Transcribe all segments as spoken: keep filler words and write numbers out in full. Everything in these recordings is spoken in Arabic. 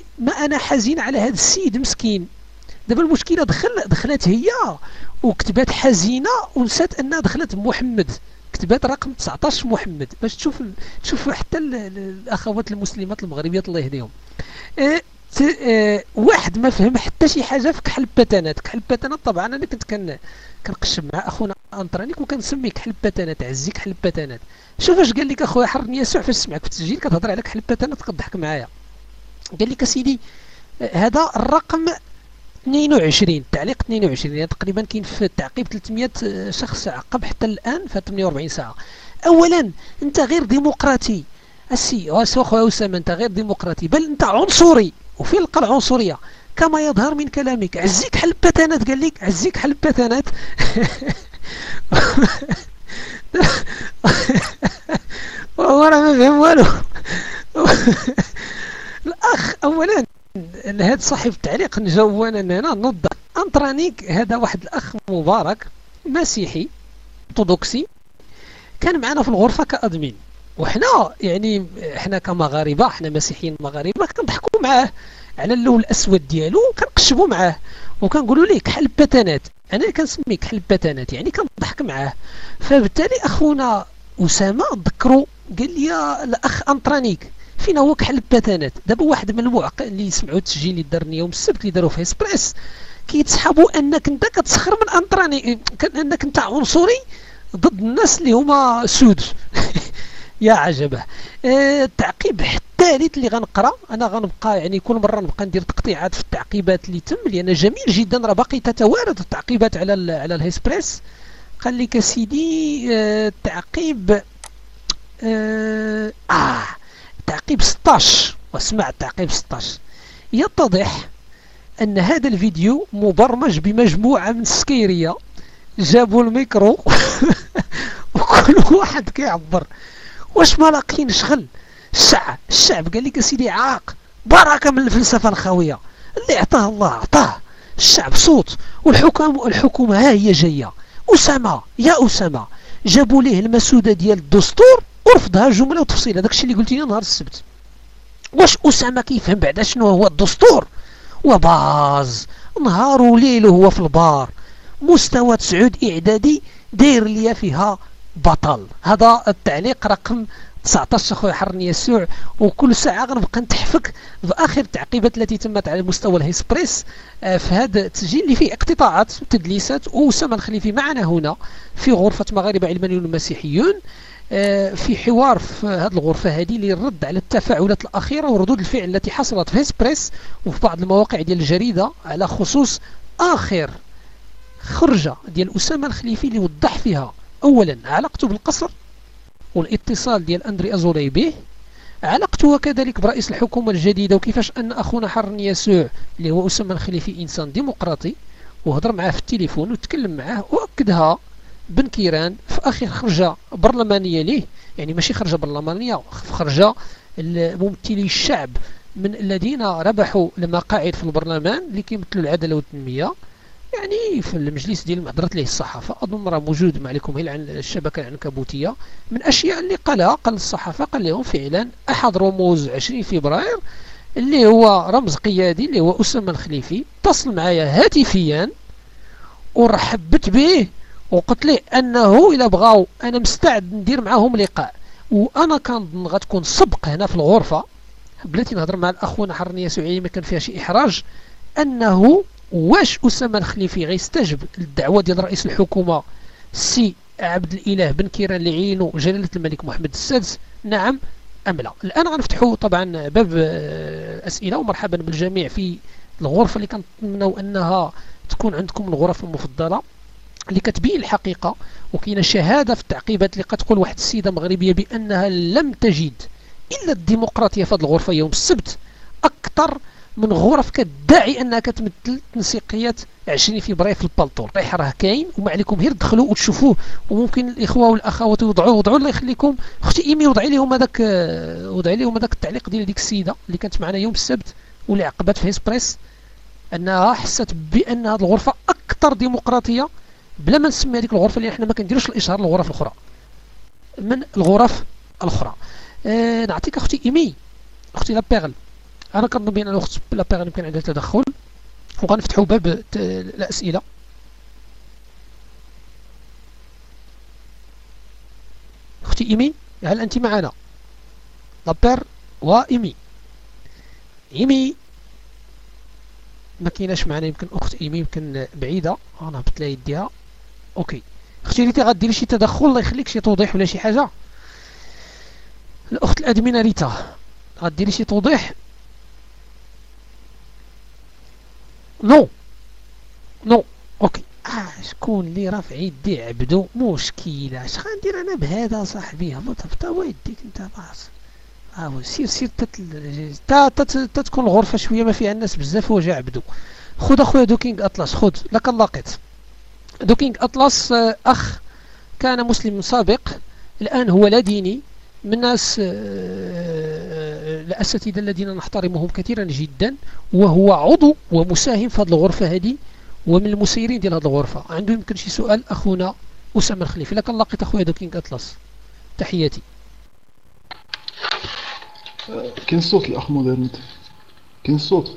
يعني ما انا حزين على هذا السيد مسكين. دابا المشكله دخل دخلت هي وكتبات حزينه ونسات انها دخلت محمد، كتبات رقم تسعطاش محمد، باش تشوف تشوف حتى الاخوات المسلمات المغربيات الله يهديهم. اه اه واحد ما فهم حتى شي حاجه في كحل باتانات. كحل باتانات طبعا انا كنت كن كنقشب مع اخونا انطرانيك وكنسمي كحل باتانات، عزيك كحل باتانات. شوف اش قال لك اخويا حرني يسوع فاش سمعك في التسجيل كتهضر على كحل باتانات كضحك معايا. قال لك اسيدي هذا الرقم اثنين وعشرين، التعليق اثنين وعشرين، يعني تقريبا كاين في التعقيب ثلاثمائة شخص عقب حتى الان في ثمانية وأربعين ساعه. اولا انت غير ديمقراطي السي اخويا اسامه، انت غير ديمقراطي بل انت عنصري، وفين لقى العنصريه كما يظهر من كلامك. عزيك حل باتانات قال لك، عزيك حل باتانات. والله راه ما فهم والو. الاخ اولا هذا صاحب التعليق نجوانا هنا نوضح انطرانيك، هذا واحد الاخ مبارك مسيحي ارثوذكسي كان معنا في الغرفه كادمين، وحنا يعني حنا كمغاربه، حنا مسيحيين مغاربه كنضحكوا معاه على اللون الاسود ديالو وكنقشبوا معاه وكنقولوا ليه كحل باتانات. انا كنسميه كحل باتانات يعني كنضحك معاه. فبالتالي اخونا اسامه ذكروا قال لي يا الاخ انطرانيك فين هو كحل باتانات. دابا واحد من المعقل اللي سمعوا التسجيل اللي دارني يوم السبت اللي داروا في اسبريس كيتسحبوا انك انت كتسخر من انطراني، انك انت عنصري ضد الناس اللي هما سود. يا عجبه. آه التعقيب الثالث اللي غنقرا انا غنبقى يعني كل مره نبقى ندير تقطيعات في التعقيبات اللي تم، لان جميل جدا راه باقي تتوارد التعقيبات على على الهيسبريس. قال لك سيدي آه التعقيب آه, اه تعقيب ستطاش، واسمع التعقيب ستطاش. يتضح ان هذا الفيديو مبرمج بمجموعه من السكيريه جابوا الميكرو وكل واحد كيعبر. واش ما لاقين شغل الشعب الشعب قال لك سيدي عاق بركه من الفلسفه الخاويه اللي عطاه الله عطاه الشعب صوت، والحكام الحكومه ها هي جايه. اسامه يا اسامه جابوا ليه المسوده ديال الدستور ورفضها جمله وتفصيل. هذاك الشيء اللي قلتي لي نهار السبت. واش اسامه كيفهم بعدا شنو هو الدستور؟ وباز نهار وليل هو في البار، مستوى تسعود اعدادي داير ليا فيها بطل. هذا التعليق رقم تسعطاش اخويا حرني يسوع. وكل ساعه غنبقى نتحفك باخر التعقيبات التي تمت على مستوى الهيسبريس في هذا التسجيل اللي فيه اقتطاعات وتدليسات. واسامه الخليفي معنا هنا في غرفه مغاربه علمانيون المسيحيون في حوار في هذه الغرفه هذه للرد على التفاعلات الاخيره وردود الفعل التي حصلت في هيسبريس وفي بعض المواقع ديال الجريده على خصوص اخر خرجه ديال اسامه الخليفي اللي وضح فيها اولا علاقته بالقصر والاتصال ديال اندري ازوري به، علاقته وكذلك برئيس الحكومه الجديده، وكيفاش ان اخونا حرني يسوع اللي هو اسامه الخليفي انسان ديمقراطي وهضر معاه في التليفون وتكلم معاه واكدها بن كيران في اخر خرجه برلمانيه ليه، يعني ماشي خرجه برلمانيه، خرجه ممثلي الشعب من الذين ربحوا المقاعد في البرلمان اللي كيمثلوا العداله والتنميه، يعني في المجلس ديال محضرت ليه الصحافه. اظن راه موجود ما عليكم هي الشبكه العنكبوتيه. من الاشياء اللي قالها قال الصحافه قال لهم فعلا احد رموز عشرين فبراير اللي هو رمز قيادي اللي هو اسامه الخليفي اتصل معايا هاتفيا ورحبت به وقلت له انه الا بغاو انا مستعد ندير معاهم لقاء. وانا كنظن غتكون سبق هنا في الغرفه بلاتي نهضر مع الاخونا حرني يسوعي ما كان فيها شي احراج انه واش اسامه الخليفي غيستجب للدعوه ديال رئيس الحكومه السي عبد الاله بن كيران اللي عينوا جلاله الملك محمد السادس، نعم ام لا؟ الان غنفتحوا طبعا باب اسئله ومرحبا بالجميع في الغرفه اللي كنتمنوا انها تكون عندكم الغرف المفضله اللي كتبين الحقيقه. وكاينه شهاده في التعقيبات اللي قد تقول واحد السيده مغربيه بانها لم تجد الا الديمقراطيه في هذه الغرفه يوم السبت اكثر من غرف كتدعي انها كتمثل تنسيقيات عشرين فبراير في البلطور. الريح راه كاين وما عليكم غير تدخلوا وتشوفوه. وممكن الاخوه والاخوات يوضعوه وضعوا الله يخليكم اختي ايمي وضعي لهم هذاك وضعي لهم هذاك التعليق ديال ديك السيده اللي كانت معنا يوم السبت واللي عقبت في هيسبريس انها حست بان هذه الغرفه اكثر ديمقراطيه بلا ما نسمي هذيك الغرفه اللي احنا ما كنديروش الاشهار للغرف الاخرى من الغرف الاخرى. أه نعطيك اختي ايمي اختي لا بيغل انا كنظن بان الاخت لابيغ يمكن عندها تدخل، وغنفتحوا باب الاسئله. اختي ايمي، هل انت معنا؟ لابير وايمي. ايمي ما كايناش معنا، يمكن اخت ايمي يمكن بعيده، انا هبط لها يديها. اوكي اختي ريتا غديري شي تدخل الله يخليك، شي توضيح ولا شي حاجه؟ الاخت الادمنه ريتا غديري شي توضيح؟ نو نو اوكي. اه شكون اللي رافع يديه؟ عبدو. مشكله اش غندير انا بهذا صاحبي؟ هبط هبط هو يديك انت باص. ها سير سير تا تتكون الغرفه شويه ما فيها الناس بزاف. وجا عبدو. خذ اخويا دوكينغ اطلس، خذ لك لقيت. دوكينغ اطلس اخ كان مسلم سابق، الان هو لا ديني، من الناس الاساتذه الذين نحترمهم كثيرا جدا، وهو عضو ومساهم في هذه الغرفه هذه، ومن المسيرين ديال هذه الغرفه. عنده يمكن شي سؤال اخونا اسامه الخليفي. لك لقيت اخويا دوكينغ اطلس، تحياتي. كاين صوت الاخ مودرنيت؟ كاين صوت؟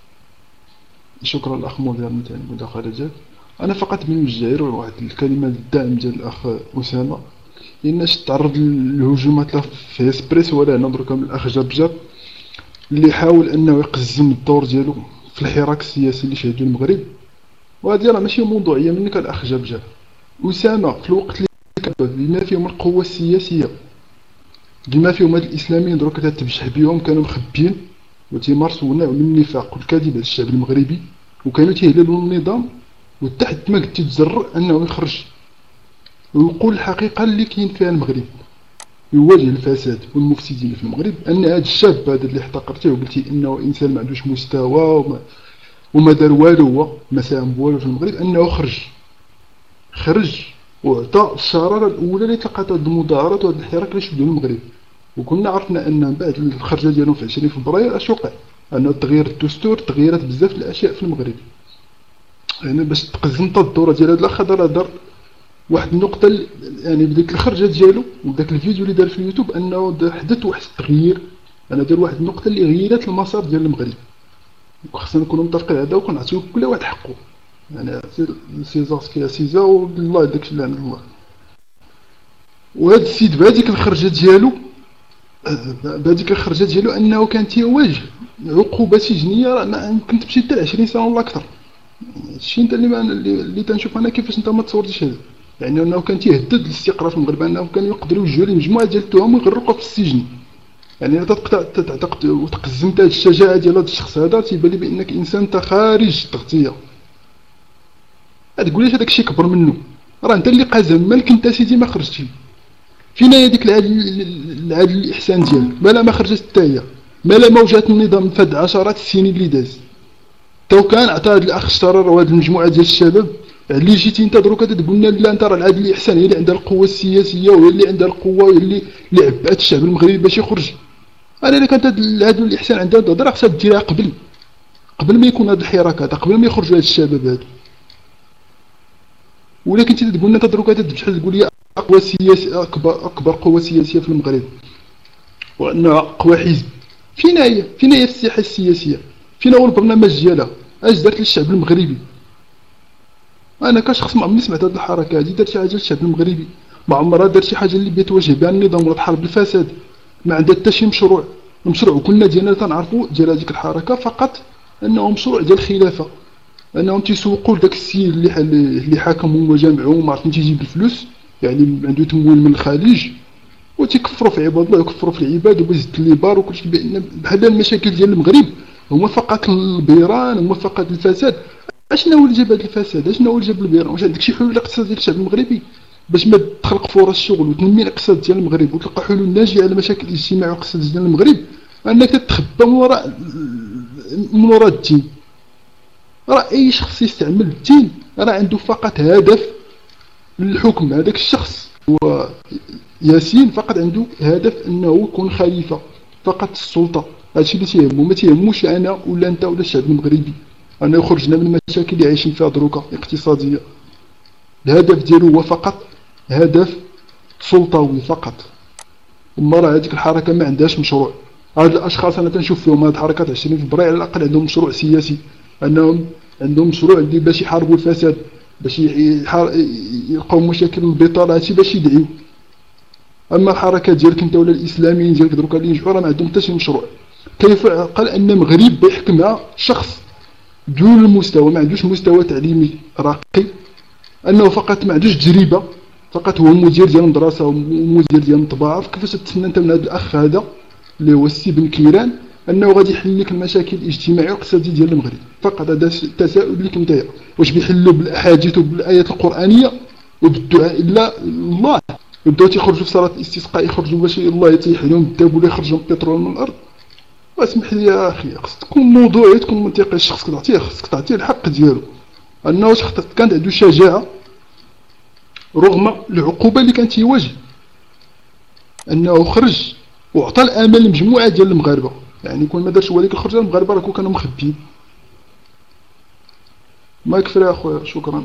شكرا الاخ مودرنيت على المداخله ديالك. انا فقط بنوجه واحد الكلمه للدعم ديال الاخ اسامه، لان تعرض للهجومات في اسبريس ولا هنا دركا من الاخ جاب جاب اللي حاول انه يقزم الدور ديالو في الحراك السياسي اللي شهدو المغرب. وهذه راه ماشي موضوعيه منك الاخ جاب جاب. اسامه في الوقت اللي كان بما فيهم القوه السياسيه، بما فيهم هاد الاسلاميين دروك تتبجح بهم، كانوا مخبيين وتيمارسوا نوع من النفاق والكذب على الشعب المغربي، وكانوا تيهللوا النظام، وتحت ما قد تتجرأ انه يخرج ويقول الحقيقه اللي كاين فيها المغرب، يواجه الفساد والمفسدين في المغرب. ان هذا الشاب هذا اللي احتقرتيه وقلتي انه انسان ما عندوش مستوى وما, وما دار والو، هو ما ساهم بوالو في المغرب، انه خرج خرج وعطى الشراره الاولى اللي تلقات هذه المظاهرات وهذا الحراك اللي شدوا المغرب. وكنا عرفنا ان من بعد الخرجه ديالهم في عشرين فبراير اش وقع، انه تغيير الدستور، تغيرت بزاف الاشياء في المغرب. يعني باش تقزمت الدوره ديال هذا الاخ هذا دار واحد النقطه، يعني بديك الخرجه ديالو وداك الفيديو اللي دار في اليوتيوب، انه حدث واحد التغيير، انا دار واحد النقطه اللي غيرت المسار ديال المغرب. وخصنا نكونوا متفقين هذا وكنعطيو كل واحد حقه، يعني سيزا سكي سيزا والله داكشي اللي عند الله. وهذا السيد بهذيك الخرجه ديالو بهذيك الخرجه ديالو انه كان تيواجه عقوبه سجنيه راه ما يمكن تمشي حتى عشرين سنه ولا اكثر. هادشي انت اللي اللي تنشوف انا كيفاش انت ما تصورتيش هذا، يعني انه كان تيهدد الاستقرار في المغرب، انه كانوا يقدروا يوجهوا ليه مجموعه ديال التهم ويغرقوا في السجن. يعني الا تعتقد وتقزمت هذه الشجاعه ديال هذا الشخص هذا، تيبان لي بانك انسان انت خارج التغطيه. تقول ليش هذاك الشيء كبر منه؟ راه انت اللي قازم، مالك انت سيدي ما خرجتي. فين هي ديك العدل العدل الاحسان ديالك؟ مالا ما خرجت حتى هي، مالا ما وجهت النظام فد عشرات السنين اللي داز. تو كان عطى هذا الاخ الشرار وهذه المجموعه ديال الشباب اللي جيتي انت دروك تقول لنا لا انت راه العدل الاحسان هي اللي عندها القوه السياسيه وهي اللي عندها القوه وهي اللي اللي عبات الشعب المغربي باش يخرج. انا الا كانت العدل الاحسان عندها الهضره خصها ديرها قبل قبل ما يكون هذا الحراك هذا، قبل ما يخرجوا هاد الشباب هادو. ولكن انت تقول لنا تدروك بشحال تقول لي اقوى سياسي اكبر اكبر قوه سياسيه في المغرب وانها اقوى حزب. فين هي فين هي في الساحه السياسيه؟ فين هو البرنامج ديالها؟ اش دارت للشعب المغربي؟ انا كشخص ما عمرني سمعت هذه الحركه هذه دارت شي حاجه للشعب المغربي، ما عمرها دارت شي حاجه اللي بيتواجه بها النظام ولا تحارب الفساد، ما عندها حتى شي مشروع. المشروع كلنا ديالنا تنعرفوا ديال هذيك الحركه فقط انه مشروع ديال الخلافه، انهم تيسوقوا لذاك السيد اللي اللي حاكمهم وجامعهم ما عرفتش تيجيب الفلوس، يعني عنده تمويل من الخارج، وتيكفروا في عباد الله ويكفروا في العباد وبيزيد الليبار وكلشي. بحال المشاكل ديال المغرب هما فقط البيران، هما فقط الفساد. اشنو هو اللي جاب هذا الفساد؟ اشنو هو اللي جاب البيران؟ واش عندك شي حلول اقتصاديه للشعب المغربي باش ما تخلق فرص شغل وتنمي الاقتصاد ديال المغرب وتلقى حلول ناجعه على المشاكل الاجتماعيه والاقتصاديه ديال المغرب؟ انك تتخبى من وراء من وراء الدين. راه اي شخص يستعمل الدين راه عنده فقط هدف للحكم. هذاك الشخص هو ياسين فقط عنده هدف انه يكون خليفه فقط السلطه. هادشي اللي تيهمو، ما تيهموش انا ولا انت ولا الشعب المغربي انه يخرجنا من المشاكل اللي عايشين فيها دروكا اقتصاديه. الهدف ديالو هو فقط هدف سلطوي فقط. وما راه هذيك الحركه ما عندهاش مشروع، هاد الاشخاص انا تنشوف فيهم هاد حركات عشرين فبراير على الاقل عندهم مشروع سياسي، انهم عندهم مشروع اللي باش يحاربوا الفساد، باش يحار... يلقاو مشاكل البطاله، هادشي باش يدعيو. اما الحركات ديالك انت ولا الاسلاميين ديالك دروكا اللي ينجحوا راه ما عندهم حتى شي مشروع. كيف قال ان مغرب يحكمها شخص دون المستوى، ما عندوش مستوى تعليمي راقي، انه فقط ما عندوش تجربه، فقط هو مدير ديال المدرسه ومدير ديال الطباعه. كيفاش تتسنى انت من هذا الاخ هذا اللي هو السي بن كيران انه غادي يحل لك المشاكل الاجتماعيه والاقتصاديه ديال المغرب؟ فقط هذا التساؤل لك نتايا. واش بيحلوا بالاحاديث وبالايات القرانيه وبالدعاء الى الله؟ يبداو تيخرجوا في صلاه الاستسقاء يخرجوا باش الله يتيح لهم الذهب ولا يخرجوا البترول من الارض؟ واسمح لي يا اخي، خصك تكون موضوعي، تكون منطقي. الشخص تعطيه خصك تعطيه الحق ديالو، انه شخص كانت عنده شجاعه رغم العقوبه اللي كانت يواجه، انه خرج وعطى الامل لمجموعه ديال المغاربه. يعني كون ما دارش هو ديك الخرجه المغاربه راه كانوا مخبيين. ما يكفي يا اخويا، شكرا.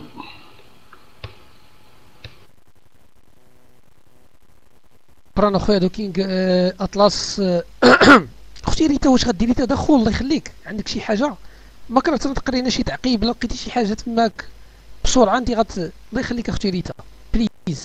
شكرا اخويا دوكينغ. آه، اطلس. آه، اختي ريتا، واش غديري تدخل؟ الله يخليك، عندك شي حاجه؟ ما كرهت تقرينا شي تعقيب؟ لو لقيتي شي حاجه تماك بسرعه انت غت الله يخليك اختي ريتا بليز.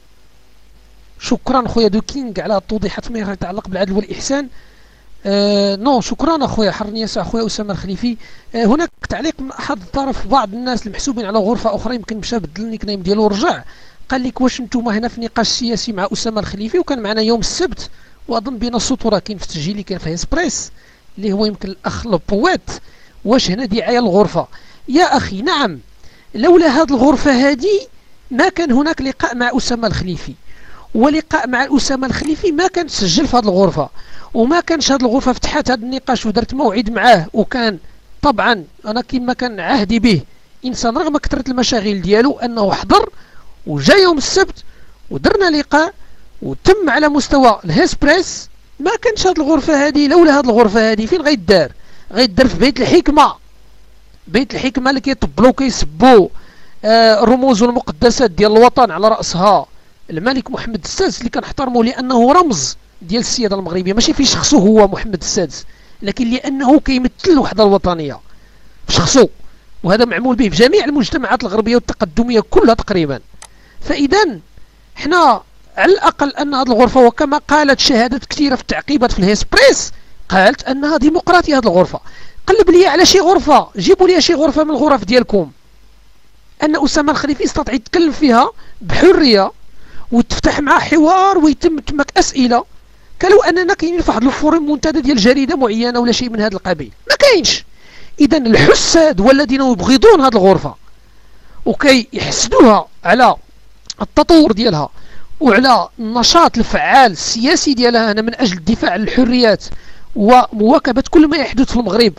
شكرا خويا دوكينغ على التوضيحات فيما يتعلق بالعدل والاحسان. آه نو شكرا اخويا حرني يسع اخويا اسامه الخليفي. آه هناك تعليق من احد طرف بعض الناس المحسوبين على غرفه اخرى، يمكن مشى بدل النيك نيم ديالو ورجع، قال لك واش نتوما هنا في نقاش سياسي مع اسامه الخليفي؟ وكان معنا يوم السبت، واظن بين السطور كاين في التسجيل اللي كاين في اسبريس اللي هو يمكن الاخ لوبويت. واش هنا دعايه للغرفه؟ يا اخي نعم، لولا هذه الغرفه هذه ما كان هناك لقاء مع اسامه الخليفي، ولقاء مع اسامه الخليفي ما كان تسجل في هذه الغرفه، وما كانش هذه الغرفه فتحت هذا النقاش ودرت موعد معاه. وكان طبعا انا كما كان عهدي به انسان رغم كثره المشاغل ديالو انه حضر وجا يوم السبت ودرنا لقاء وتم على مستوى الهيسبريس. ما كانش هذه الغرفه هذه، لولا هذه الغرفه هذه فين غيدار؟ غيدار في بيت الحكمه، بيت الحكمه اللي كيطبلوا وكيسبوا آه الرموز والمقدسات ديال الوطن، على راسها الملك محمد السادس اللي كنحترمه لانه رمز ديال السياده المغربيه، ماشي في شخصه هو محمد السادس، لكن لانه كيمثل الوحده الوطنيه في شخصه، وهذا معمول به في جميع المجتمعات الغربيه والتقدميه كلها تقريبا. فاذا حنا على الاقل ان هذه الغرفه، وكما قالت شهادات كثيره في التعقيبات في الهيسبريس، قالت انها ديمقراطيه هذه الغرفه. قلب لي على شي غرفه، جيبوا لي شي غرفه من الغرف ديالكم ان اسامه الخليفي يستطيع يتكلم فيها بحريه وتفتح معاه حوار ويتم تمك اسئله، كلو اننا كاينين في واحد الفورم منتدى ديال جريده معينه ولا شيء من هذا القبيل. ما كاينش. اذا الحساد والذين يبغضون هذه الغرفه وكي يحسدوها على التطور ديالها وعلى النشاط الفعال السياسي ديالها هنا من اجل الدفاع عن الحريات ومواكبه كل ما يحدث في المغرب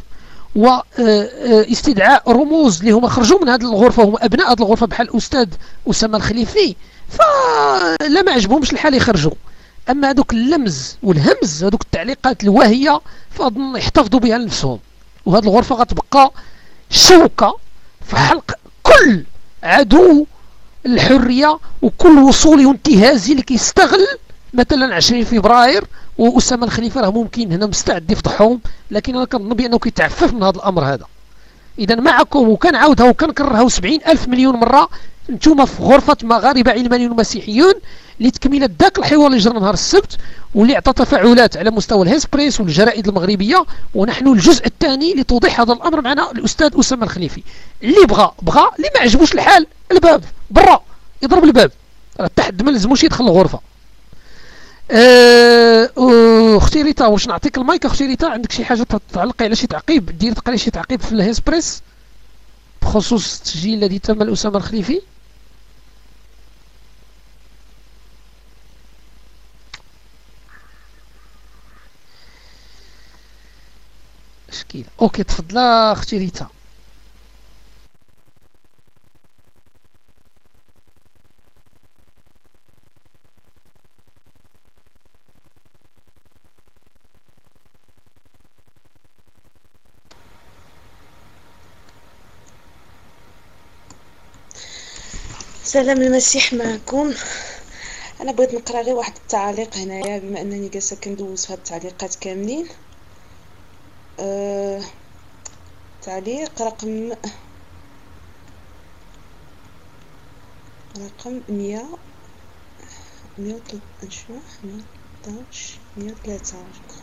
واستدعاء رموز اللي هما خرجوا من هذه الغرفه، هم ابناء هذه الغرفه بحال الاستاذ اسامه الخليفي، فلا ما عجبهمش الحال يخرجوا. اما هذوك اللمز والهمز، هذوك التعليقات الواهيه، فاظن يحتفظوا بها لنفسهم. وهذه الغرفه غتبقى شوكه في حلق كل عدو الحريه وكل وصولي وانتهازي اللي كيستغل مثلا عشرين فبراير. واسامه الخليفه راه ممكن هنا مستعد يفضحهم، لكن انا كنظن بانه كيتعفف من هذا الامر هذا. اذا معكم، وكنعاودها وكنكررها سبعين الف مليون مره، نتوما في غرفه مغاربه علمانيون ومسيحيون لتكمله ذاك الحوار اللي جرى نهار السبت واللي عطى تفاعلات على مستوى الهيسبريس والجرائد المغربيه. ونحن الجزء الثاني لتوضيح هذا الامر معنا الاستاذ اسامه الخليفي. اللي بغى بغى، اللي ما عجبوش الحال الباب برا يضرب الباب، راه حتى حد ما لزموش يدخل الغرفه. أه اختي ريتا، واش نعطيك المايك اختي ريتا؟ عندك شي حاجه تعلقي على شي تعقيب، ديري تقري شي تعقيب في الهيسبريس بخصوص التسجيل الذي تم لأسامة الخليفي؟ شكيل. اوكي تفضلا اختي ريتا. سلام المسيح معكم. انا بغيت نقرا غير واحد التعليق هنايا بما انني جالسه كندوز في هاد التعليقات كاملين. أه... تعليق رقم رقم مية مية وثلاثة مية وثلاثة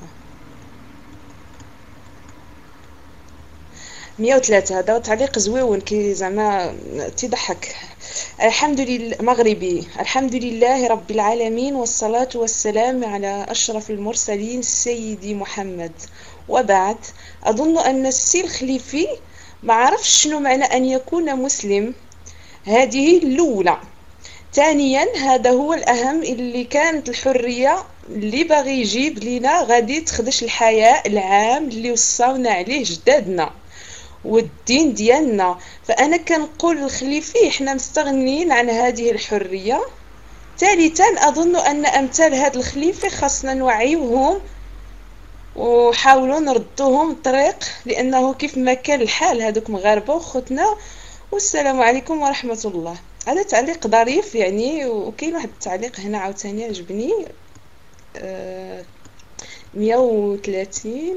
مية وثلاثة. هذا تعليق زويون كي زعما تضحك. الحمد لله مغربي. الحمد لله رب العالمين والصلاة والسلام على أشرف المرسلين سيدي محمد. وبعد أظن أن السي الخليفي ما عرفش شنو معنى أن يكون مسلم. هذه الأولى. ثانيا هذا هو الأهم، اللي كانت الحرية اللي باغي يجيب لنا غادي تخدش الحياة العام اللي وصاونا عليه جدادنا والدين ديالنا. فأنا كنقول الخليفي احنا مستغنيين عن هذه الحرية. ثالثا أظن أن أمثال هذا الخليفي خاصنا نوعيوهم وحاولوا نردوهم الطريق، لأنه كيف ما كان الحال هذوك مغاربة وخوتنا. والسلام عليكم ورحمة الله. هذا تعليق ظريف يعني. وكاين واحد التعليق هنا عاوتاني عجبني. آه مية وثلاثين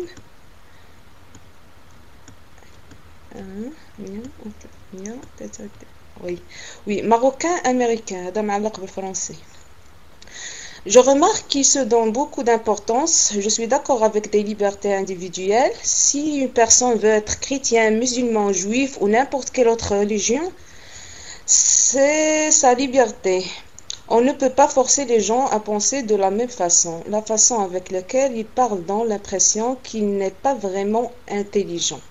oui oui marocain américain. هذا معلق بالفرنسي. Je remarque qu'il se donne beaucoup d'importance. Je suis d'accord avec des libertés individuelles. Si une personne veut être chrétien, musulman, juif ou n'importe quelle autre religion, c'est sa liberté. On ne peut pas forcer les gens à penser de la même façon. La façon avec laquelle ils parlent donne l'impression qu'il n'est pas vraiment intelligent.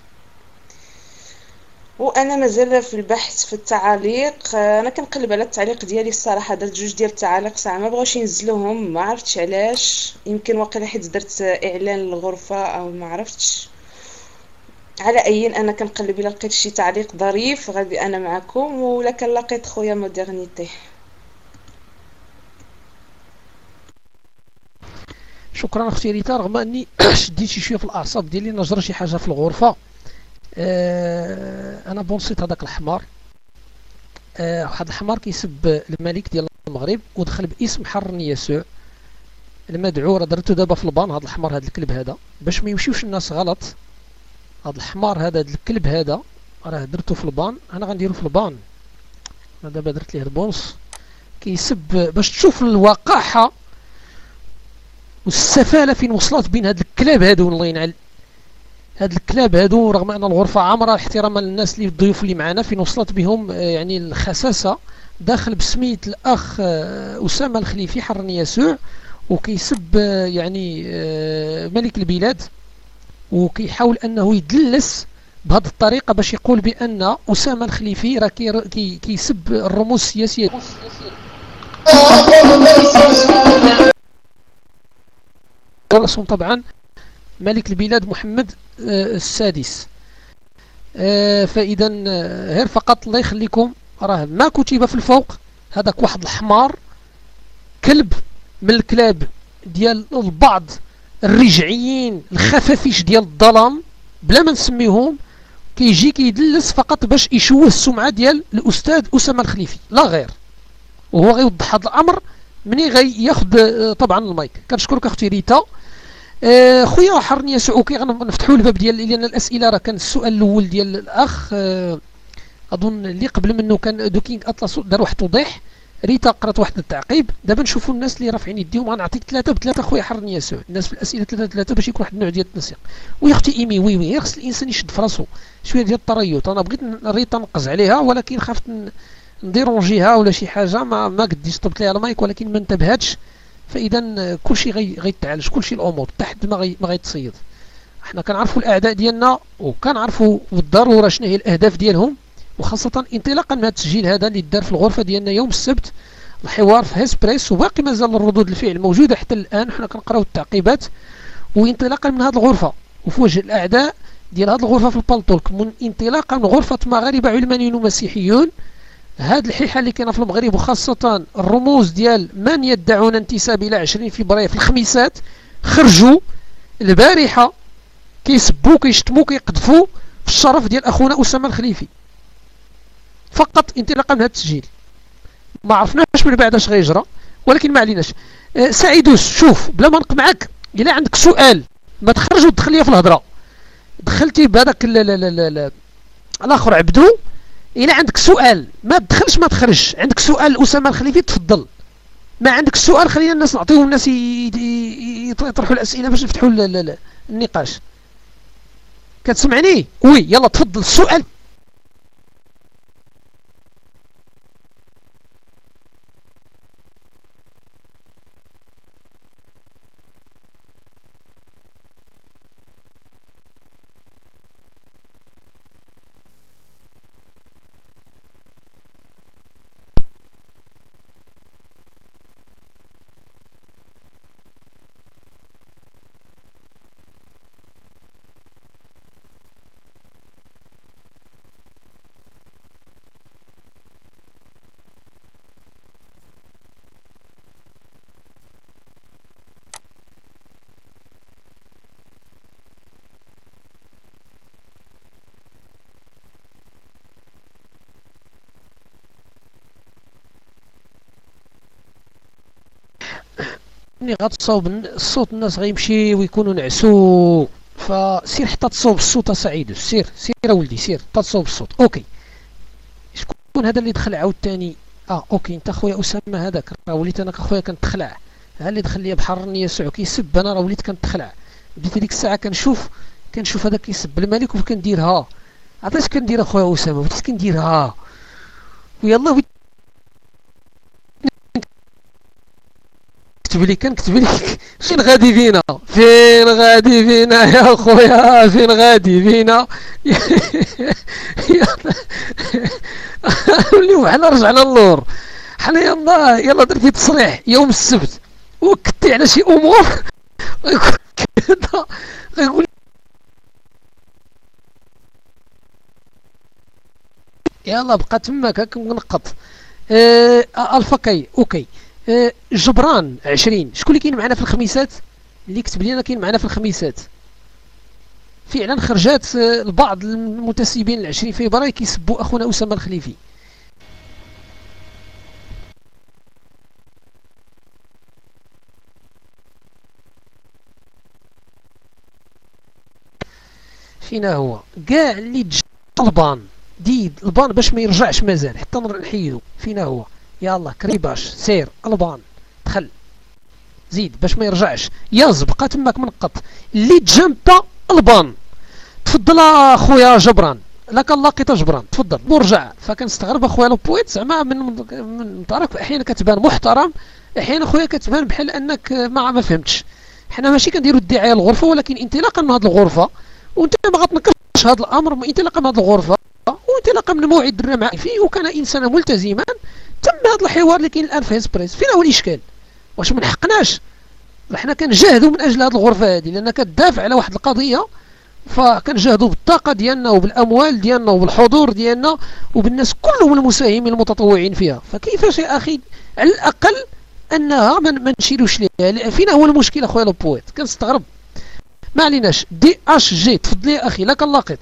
وانا مازال في البحث في التعاليق. انا كنقلب على التعليق ديالي الصراحه. درت جوج ديال التعاليق ساعه ما بغاوش ينزلوهم، ما عرفتش علاش. يمكن واقيلا حيت درت اعلان للغرفه او ما عرفتش. على اي انا كنقلب الا لقيت شي تعليق ظريف غادي انا معكم، ولا كان لقيت خويا مودرنيتي. شكرا اختي ريتا. رغم اني شديت شي شويه في الاعصاب ديالي نجرى شي حاجه في الغرفه. أه انا بونصيت هذاك الحمار. أه واحد الحمار كيسب الملك ديال المغرب ودخل باسم حر يسوع المدعو. راه درتو دابا في البان هذا الحمار، هذا الكلب هذا، باش ما يمشيوش الناس غلط. هذا الحمار هذا الكلب هذا راه درتو في البان. انا غنديرو في البان. انا دابا درت ليه البونص. كيسب باش تشوف الوقاحه والسفاله فين وصلت بين هاد الكلاب هادو. الله ينعل هاد الكلاب هادو. رغم ان الغرفه عامره احتراما للناس اللي الضيوف اللي معنا، فين وصلت بهم يعني الخساسه داخل بسميه الاخ اسامه الخليفي حر يسوع، وكيسب يعني ملك البلاد، وكيحاول انه يدلس بهذه الطريقه باش يقول بان اسامه الخليفي راه كي كيسب الرموز السياسيه. رسم طبعا ملك البلاد محمد السادس. فاذا غير فقط الله يخليكم، راه ما كتب في الفوق. هذاك واحد الحمار كلب من الكلاب ديال البعض الرجعيين الخفافيش ديال الظلام بلا ما نسميهم، كيجي كيدلس فقط باش يشوه السمعه ديال الاستاذ اسامه الخليفي لا غير. وهو غيوضح هذا الامر مني غياخذ طبعا المايك. كنشكرك اختي ريتا. آه خويا حر يسوع كي غنفتحوا الباب ديال لان الاسئله راه كان السؤال الاول ديال الاخ آه اظن اللي قبل منه كان دوكينغ اطلس دار واحد التوضيح. ريتا قرات واحد التعقيب. دابا نشوفوا الناس اللي رافعين يديهم. غنعطيك ثلاثه بثلاثه خويا حر يسوع. الناس في الاسئله ثلاثه ثلاثه باش يكون واحد النوع ديال التنسيق. ويا اختي ايمي وي وي خص الانسان يشد في راسو شويه ديال التريث. انا بغيت ريتا نقز عليها ولكن خفت نديرونجيها ولا شي حاجه. ما ما قديش طبت ليها المايك ولكن ما انتبهتش. فاذا كلشي غي غيتعالج، كلشي الامور تحت ما غي ما غيتصيد. احنا كنعرفوا الاعداء ديالنا وكنعرفوا بالضروره شنو هي الاهداف ديالهم، وخاصه انطلاقا من هذا التسجيل هذا اللي دار في الغرفه ديالنا يوم السبت، الحوار في هيسبريس، وباقي مازال الردود الفعل موجوده حتى الان. حنا كنقراو التعقيبات. وانطلاقا من هذه الغرفه وفي وجه الاعداء ديال هذه الغرفه في البالطولك، من انطلاقا من غرفه مغاربه علمانيون ومسيحيون، هاد الحيحه اللي كاينه في المغرب وخاصه الرموز ديال من يدعون انتساب الى عشرين فبراير في الخميسات خرجوا البارحه كيسبوا كيشتموا كيقذفوا في الشرف ديال اخونا اسامه الخليفي فقط انطلاقا من هذا التسجيل. ما عرفناش من بعد اش غيجرى، ولكن ما عليناش. أه سعيدوس شوف بلا ما نقمعك، الا عندك سؤال ما تخرج وتدخل ليا في الهضره، دخلتي بهذاك الاخر عبدو، الا عندك سؤال ما تدخلش ما تخرج. عندك سؤال اسامه الخليفي تفضل، ما عندك السؤال خلينا الناس نعطيهم الناس يطرحوا الاسئله باش نفتحوا النقاش. كتسمعني؟ وي يلا تفضل السؤال. ملي غتصاوب الصوت الناس غيمشي ويكونوا نعسو، فسير حتى تصوب الصوت سعيد. سير سير ولدي سير حتى تصوب الصوت. اوكي شكون هذا اللي دخل عاوتاني؟ اه اوكي انت خويا اسامه هذاك، راه وليت انا كخويا كنتخلع، ها اللي دخل لي بحر النياسع كيسب، انا راه وليت كنتخلع. بديت هذيك الساعه كنشوف كنشوف هذاك كيسب الملك وكنديرها، عرفتش كندير اخويا اسامه، بديت كنديرها ويلا كتب لي كنكتب لك فين غادي بينا، فين غادي بينا يا خويا، فين غادي بينا اليوم حنا رجعنا للور، حنا يلا يلا درتي تصريح يوم السبت وكتي على شي امور غيكون كذا غيقول يلا بقى تماك هاك منقط. آه الفا كي اوكي. أه جبران عشرين، شكون اللي كاين معنا في الخميسات؟ اللي كتب لي انا كاين معنا في الخميسات. فعلا خرجات أه البعض المنتسبين ل عشرين فبراير كيسبوا اخونا اسامه الخليفي. فينا هو كاع اللي تجا البان ديد البان باش ما يرجعش مازال حتى نحيدو. فينا هو يلا كريباش سير البان دخل زيد باش ما يرجعش. ياز بقى تماك منقط اللي تجمبا البان. تفضل اخويا جبران، لك اللاقط جبران تفضل ورجع. فكنستغرب اخويا لوبويت زعما من من طرف احيانا كتبان محترم، احيانا اخويا كتبان بحال انك ما ما فهمتش. حنا ماشي كنديروا الدعايه للغرفه، ولكن انطلاقا من هذه الغرفه وانت ما غتنكرش هذا الامر، انطلاقا من هذه الغرفه وانطلاقا من موعد درنا معاه فيه وكان انسانا ملتزما، تم هذا الحوار اللي كاين الان في هيسبريس. فين هو الاشكال؟ واش ما حقناش؟ حنا كنجاهدوا من اجل هذه الغرفه هذه لان كتدافع على واحد القضيه، فكنجاهدوا بالطاقه ديالنا وبالاموال ديالنا وبالحضور ديالنا وبالناس كلهم المساهمين المتطوعين فيها. فكيفاش يا اخي على الاقل انها ما نشيلوش ليها؟ فين هو المشكل اخويا لوبويت؟ كنستغرب. ما عليناش. دي اش جي تفضل يا اخي لك اللاقط.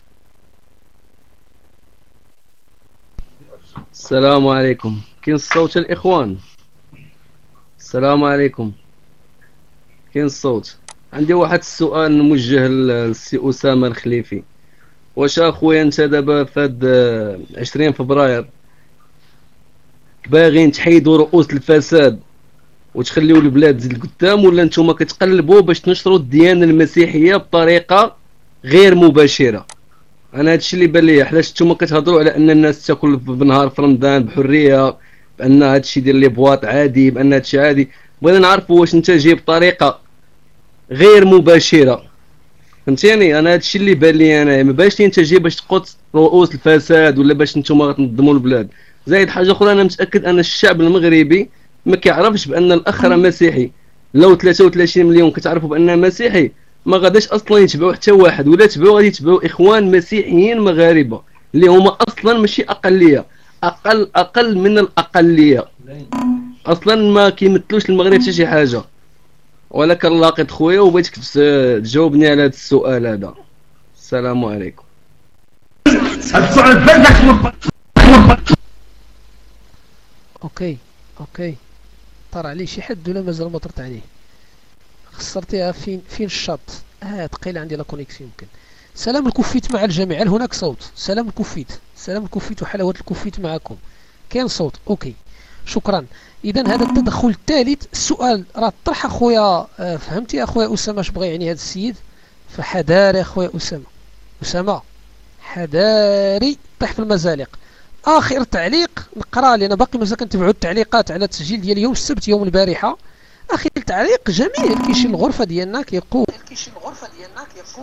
السلام عليكم، كاين الصوت الاخوان؟ السلام عليكم، كاين الصوت؟ عندي واحد السؤال موجه للسي اسامه الخليفي. واش اخويا انت دابا فهاد عشرين فبراير باغيين تحيدوا رؤوس الفساد وتخليوا البلاد تزيد قدام، ولا نتوما كتقلبوا باش تنشروا الديانه المسيحيه بطريقه غير مباشره؟ انا هادشي اللي بان لي. علاش نتوما كتهضروا على ان الناس تاكل بنهار في رمضان بحريه، بان هادشي ديال لي بواط عادي، بان هادشي عادي؟ بغينا نعرفوا واش انت جاي بطريقه غير مباشره، فهمتيني؟ انا هادشي اللي بان لي. انا ما باش انت جاي باش تقص رؤوس الفساد ولا باش نتوما غتنظموا البلاد. زايد حاجه اخرى، انا متاكد ان الشعب المغربي ما كيعرفش بان الاخ راه مسيحي. لو ثلاثة وثلاثين مليون كتعرفوا بانه مسيحي ما غاداش اصلا يتبعوا حتى واحد، ولا تبعوا غادي يتبعوا اخوان مسيحيين مغاربه اللي هما اصلا ماشي اقليه، اقل اقل من الاقليه، اصلا ما كيمثلوش المغرب حتى شي حاجه. ولك اللاقط خويا وبغيتك تجاوبني على هذا السؤال هذا. السلام عليكم. اوكي اوكي طار عليه شي حد ولا مازال ما طرت عليه؟ خسرتيها فين فين الشط؟ اه ثقيل عندي لا كونيكسيون يمكن. سلام الكفيت مع الجميع، هل هناك صوت؟ سلام الكفيت، سلام الكفيت وحلاوة الكفيت معكم. كاين صوت؟ اوكي شكرا. اذا هذا التدخل الثالث. السؤال راه طرح اخويا، آه فهمتي اخويا اسامه اش بغى يعني هذا السيد؟ فحذاري اخويا اسامه، اسامه حذاري طيح في المزالق. اخر تعليق نقرا لي انا باقي مازال كنتبعوا التعليقات على التسجيل ديال يوم السبت يوم البارحه. اخي تعليق جميل كيشي الغرفه ديالنا كيقول كيشي الغرفه ديالنا كيقول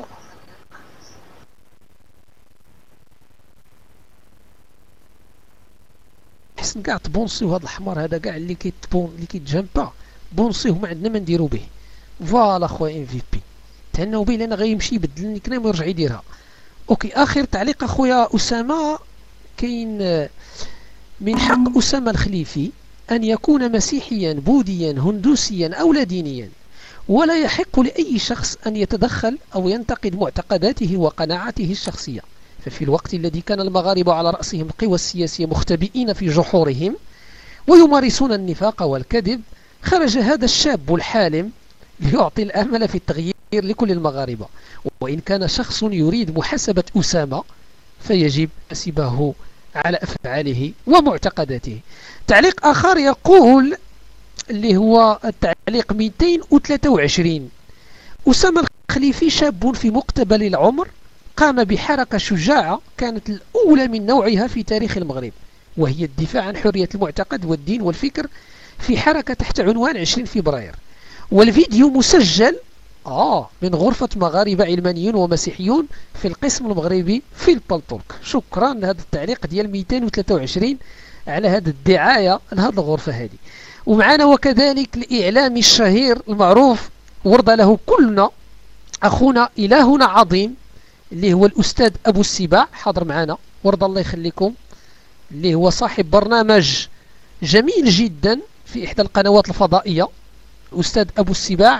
حسن كاع تبونسيو هذا الحمار هذا كاع اللي كيتبون اللي كيتجنبا بونسيو ما عندنا ما نديرو به. فوالا خويا ام في بي تهناو به لان غيمشي يبدل النيكنيم ويرجع يديرها. اوكي اخر تعليق اخويا اسامه. كاين من حق اسامه الخليفي أن يكون مسيحيا بوذيا هندوسيا أو لا دينيا، ولا يحق لأي شخص أن يتدخل أو ينتقد معتقداته وقناعاته الشخصية. ففي الوقت الذي كان المغاربة على رأسهم القوى السياسية مختبئين في جحورهم ويمارسون النفاق والكذب، خرج هذا الشاب الحالم ليعطي الأمل في التغيير لكل المغاربة. وإن كان شخص يريد محاسبة أسامة فيجب حسبه على أفعاله ومعتقداته. تعليق آخر يقول اللي هو التعليق مئتين وثلاثة وعشرين. أسامة الخليفي شاب في مقتبل العمر قام بحركة شجاعة كانت الأولى من نوعها في تاريخ المغرب، وهي الدفاع عن حرية المعتقد والدين والفكر في حركة تحت عنوان عشرين فبراير. والفيديو مسجل آه من غرفة مغاربة علمانيون ومسيحيون في القسم المغربي في البلطرك. شكرا لهذا التعليق ديال مئتين وثلاثة وعشرين على هذه الدعاية لهذه الغرفة هذه. ومعنا وكذلك الإعلامي الشهير المعروف ورد له كلنا أخونا إلهنا عظيم اللي هو الأستاذ أبو السباع، حاضر معنا ورد الله يخليكم، اللي هو صاحب برنامج جميل جدا في إحدى القنوات الفضائية. الأستاذ أبو السباع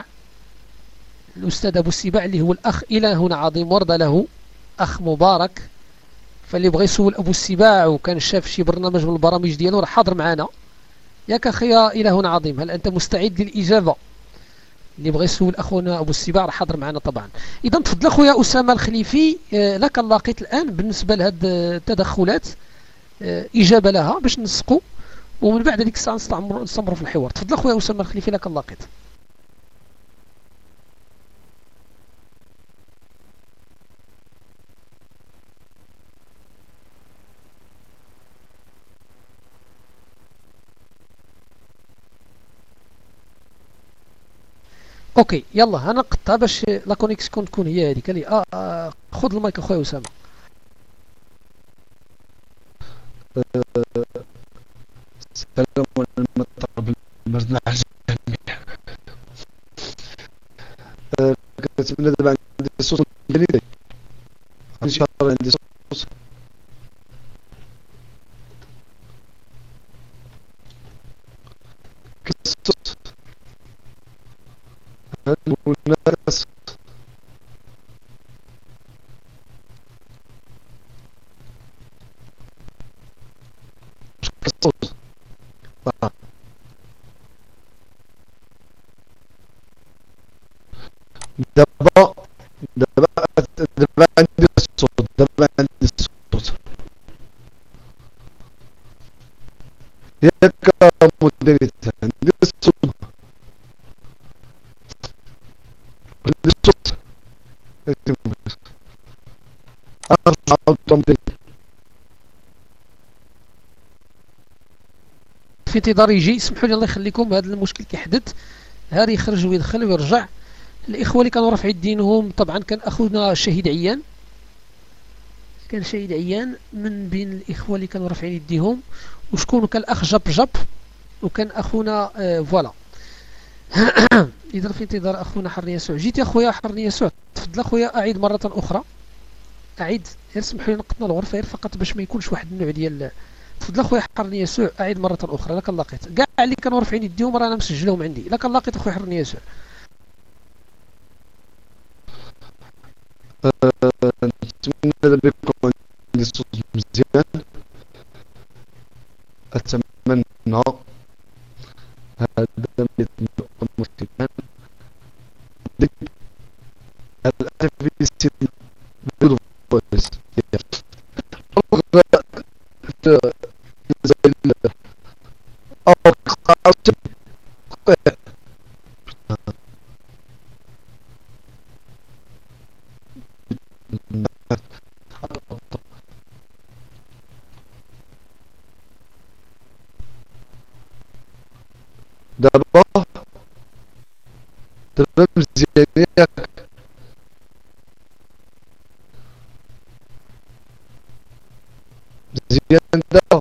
الأستاذ أبو السباع اللي هو الأخ إلهنا عظيم ورد له أخ مبارك. فاللي بغى يسول أبو السباع وكان شاف شي برنامج من البرامج ديالو راه حاضر معنا. ياك أخي إلهنا عظيم، هل أنت مستعد للإجابة؟ اللي بغى يسول أخونا أبو السباع راه حاضر معنا طبعا. إذا تفضل أخويا أسامة الخليفي، لك اللقيط الآن بالنسبة لهذه التدخلات، إجابة لها باش نسقوا ومن بعد هذيك الساعة نستمروا في الحوار. تفضل أخويا أسامة الخليفي لك اللقيط. اوكي يلا هنقطع باش لا كونيكسيون تكون هي هذيك اللي اه, آه خذ المايك اخويا اسامه. السلام عليكم طلب البرنامج الجميع. كتبنا دابا عندي الصوت ديالي ان شاء الله عندي صوت كالصوت الناس كالصوت دابا دابا دابا عندي الصوت دابا عندي الصوت ياك مديريت عندي الصوت عندي الصوت في انتظار يجي. اسمحوا لي الله يخليكم، هذا المشكل كيحدث هذا يخرج ويدخل ويرجع. الإخوة اللي كانوا رافعين يدينهم طبعا كان أخونا شهيد عيان، كان شهيد عيان من بين الإخوة اللي كانوا رافعين يديهم، وشكون كان الأخ جب جب وكان أخونا آه فوالا. إذا في انتظار أخونا حرني يسوع. جيت يا أخويا حرني يسوع، تفضل أخويا أعيد مرة أخرى، أعيد اسمحوا لي نقطنا الغرفة فقط باش ما يكونش واحد النوع ديال. تفضل أخويا حرني يسوع أعيد مرة أخرى. لك اللقيط كاع اللي كانوا رافعين يديهم رانا مسجلهم عندي. لك اللقيط أخويا حرني يسوع. نتمنى بكم عندي صوت مزيان. أتمنى هذا مزيان دابا.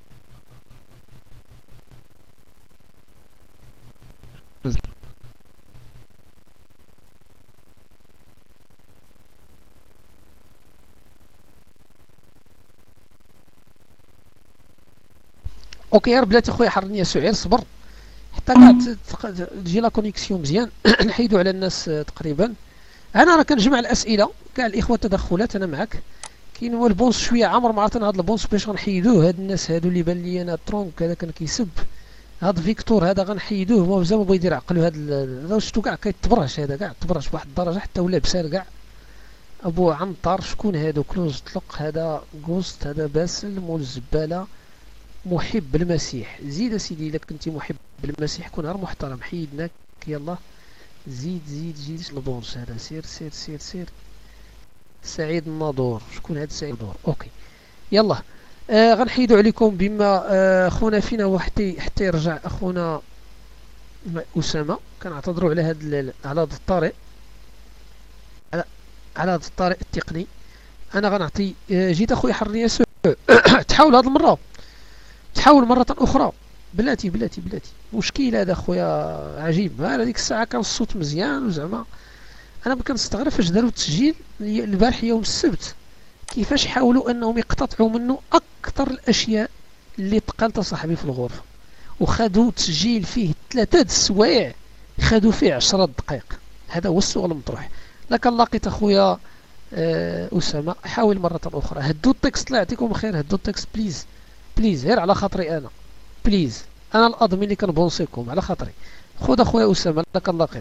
اوكي يا بلاتي خويا حرني يا سعير صبر حتى كاع تجي لا كونيكسيون مزيان. نحيدو على الناس تقريبا. انا راه كنجمع الاسئله كاع الاخوه التدخلات انا معك. كاين هو البونس شويه عمر ما عرفت انا هذا البونس باش غنحيدوه. هاد الناس هادو اللي بان لي انا ترونك هذا كان كيسب هاد فيكتور هذا غنحيدوه. هو بزاف بغا يدير عقلو هاد هذا شفتو كاع كيتبرش هذا كاع تبرش بواحد الدرجه حتى ولا بسال كاع. ابو عنتر شكون هادو كلوز طلق هذا غوست هذا باسل مول الزباله محب المسيح. زيد سيدي الا كنتي محب المسيح كون غير محترم حيدناك. يلا زيد زيد زيد البونس هذا سير سير سير سير. سعيد الناظور شكون هذا سعيد الناظور؟ اوكي يلا آه غنحيدو عليكم بما آه خونا فينا هو حتى حتى يرجع اخونا اسامه. كنعتذروا على هذا على هذا الطريق على على هذا الطريق التقني. انا غنعطي آه جيت اخويا حرني يا سو تحاول هذه المره تحاول مرة أخرى. بلاتي بلاتي بلاتي مشكلة هذا خويا عجيب. هذا ديك الساعة كان الصوت مزيان وزعما أنا ما كنستغرب فاش داروا التسجيل البارح يوم السبت كيفاش حاولوا أنهم يقتطعوا منه أكثر الأشياء اللي تقالت صاحبي في الغرفة وخدوا تسجيل فيه ثلاثة السوايع خدوا فيه عشرة دقائق. هذا هو السؤال المطروح. لكن لقيت أخويا أه أسامة حاول مرة أخرى. هدوا التكست الله يعطيكم خير. هدوا التكست بليز بليز غير على خاطري انا بليز. انا الادمين اللي كنبونسيكم على خاطري. خذ اخويا اسامه لك لقيت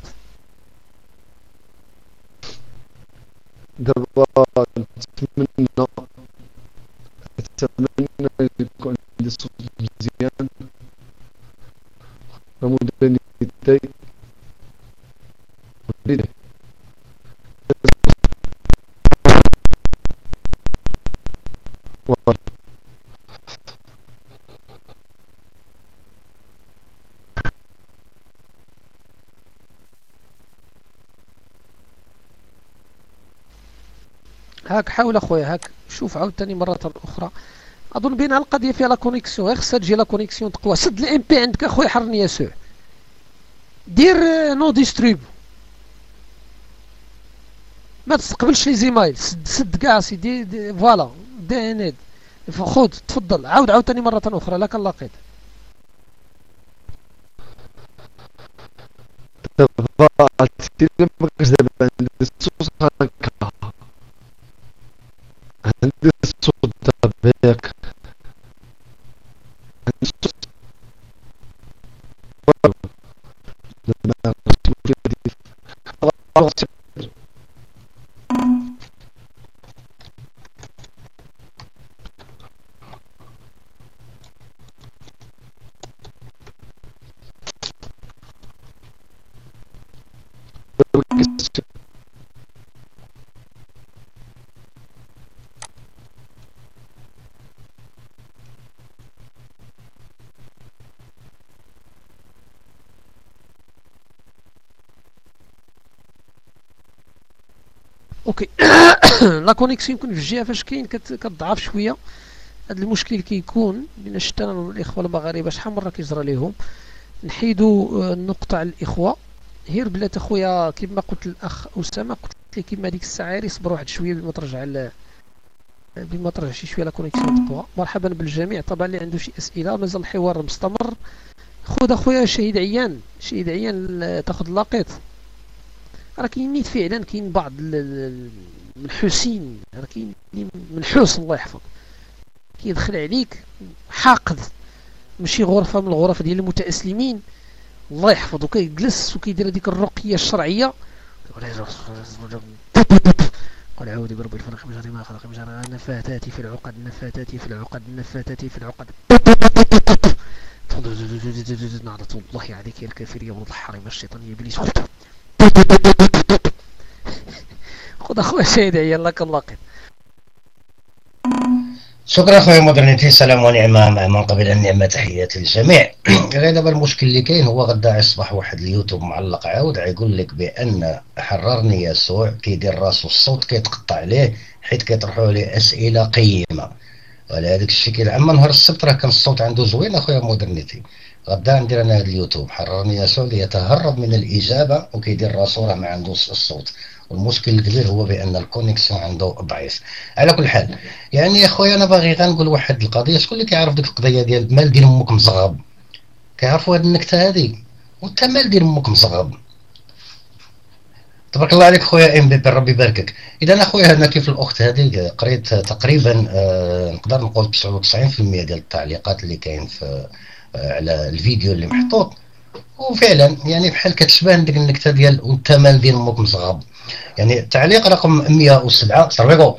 دابا. نتمنى نتمنى يكون عندي صوت مزيان. رمضان يدي وليدي هاك. حاول اخويا هاك شوف عاوتاني مرة اخرى. اظن بين القضية فيها لا كونيكسيون غير خصها تجي لا كونيكسيون تقوى. سد الام بي عندك اخويا حرني يا سو دير نو ديستريب ما تستقبلش لي زيمايل. سد سد كاع سيدي فوالا دي نيد. خذ تفضل عاود عاوتاني مرة اخرى لك لقيت. دابا عرفتي ما كاش دابا عندي الصوت هكا عندي الصوت دابا ياك عندي الصوت اوكي لا كونيكسيون يمكن في الجهه فاش كاين كتضعف شويه. هذا المشكل كيكون بين شتى الاخوه المغاربه شحال مره كيجرى لهم. نحيدوا النقطه على الاخوه هير بلات اخويا كما قلت الاخ اسامه قلت لي كما ديك الساعه يصبر واحد شويه بما ترجع ل بما ترجع شي شويه لا كونيكسيون تقوى. مرحبا بالجميع. طبعا اللي عنده شي اسئله مازال الحوار مستمر. خذ اخويا شهيد عيان شهيد عيان تاخذ لاقيت. راه كاين نيت فعلا كاين بعض المنحوسين راه كاين منحوس الله يحفظ كيدخل عليك حاقد ماشي غرفه من الغرف ديال المتاسلمين الله يحفظ وكيجلس وكيدير هذيك الرقيه الشرعيه. قل اعوذ برب الفلق من شر ما خلق من شر النفاثات في العقد النفاثات في العقد النفاثات في العقد. نعرض الله عليك يا الكافر يا ولد الحرام الشيطان يا ابليس. خذ اخويا شهيد يلا كنلاقي. شكرا اخويا مودرنيتي. سلام ونعمه مع من قبل النعمه. تحياتي للجميع. غير دابا المشكل اللي كاين هو غدا يصبح واحد اليوتيوب معلق عاود غيقول لك بان حررني يسوع كيدير راسو الصوت كيتقطع عليه حيت كيطرحوا عليه اسئله قيمه. وعلى هذاك الشيء كاين. اما نهار السبت راه كان الصوت عنده زوين اخويا مودرنيتي. غدا ندير انا هذا اليوتيوب حررني يسوع ليتهرب من الاجابه وكيدير راسو راه ما عندوش الصوت. والمشكل الكبير هو بان الكونيكسيون عنده ضعيف. على كل حال يعني يا خويا انا باغي غنقول واحد القضيه. شكون اللي كيعرف ديك القضيه ديال مال ديال امك مزغب؟ كيعرفوا هذه النكته هذه؟ وانت مال ديال امك مزغب؟ تبارك الله عليك خويا ام بي بي ربي يباركك. اذا اخويا انا كيف الاخت هذه قريت تقريبا آه نقدر نقول تسعة وتسعين بالمئة ديال التعليقات اللي كاين في آه على الفيديو اللي محطوط، وفعلا يعني بحال كتشبه ديك النكته ديال وانت مال ديال امك مزغب. يعني التعليق رقم مئة وسبعة صربيكو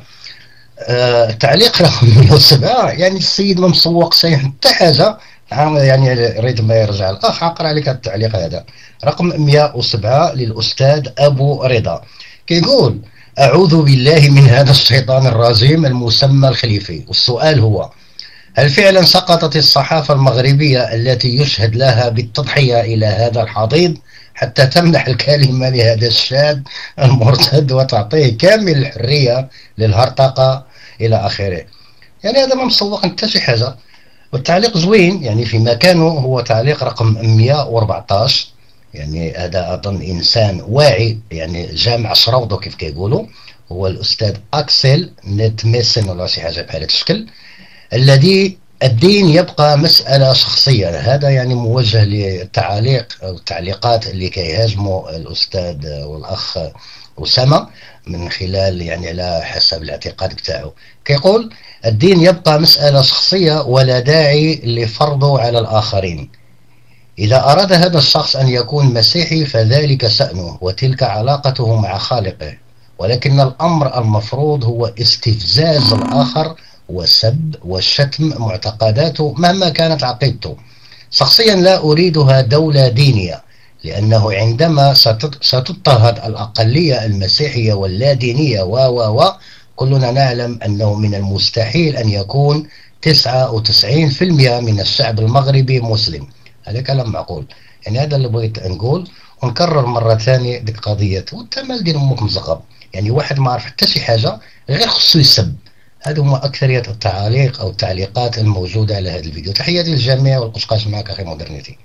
آه التعليق رقم مئة وسبعة يعني السيد ما مسوق شي حتى حاجه. يعني ريت ما يرجع الاخ عقر عليك هذا التعليق هذا رقم مئة وسبعة للاستاذ ابو رضا كيقول اعوذ بالله من هذا الشيطان الرجيم المسمى الخليفي. والسؤال هو هل فعلا سقطت الصحافه المغربيه التي يشهد لها بالتضحيه الى هذا الحضيض حتى تمنح الكلمه لهذا الشاب المرتد وتعطيه كامل الحريه للهرطقه الى اخره؟ يعني هذا ما مسوق حتى شي حاجه. والتعليق زوين يعني في مكانه، هو تعليق رقم مئة وأربعطاش. يعني هذا اظن انسان واعي يعني جامع شروطه كيف كيقولوا، هو الاستاذ اكسل نت ميسن ولا شي حاجه بهذا الشكل. الذي الدين يبقى مساله شخصيه. هذا يعني موجه للتعاليق او التعليقات اللي كيهاجموا الاستاذ والاخ اسامه من خلال يعني على حسب الاعتقاد بتاعه. كيقول الدين يبقى مسألة شخصية ولا داعي لفرضه على الآخرين. إذا أراد هذا الشخص أن يكون مسيحي فذلك شأنه وتلك علاقته مع خالقه، ولكن الأمر المفروض هو استفزاز الآخر وسب وشتم معتقداته مهما كانت عقيدته. شخصيا لا أريدها دولة دينية، لأنه عندما ستضطهد الأقلية المسيحية واللا دينية و و و كلنا نعلم أنه من المستحيل أن يكون تسعة وتسعين بالمئة من الشعب المغربي مسلم. هذا كلام معقول. يعني هذا اللي بغيت نقول ونكرر مرة ثانية ديك قضية وانت مال ديال امك مزغب. يعني واحد ما عرف حتى شي حاجة غير خصو يسب. هذه هما أكثرية التعاليق أو التعليقات الموجودة على هذا الفيديو. تحياتي للجميع والقشقاش معك أخي مودرنيتي.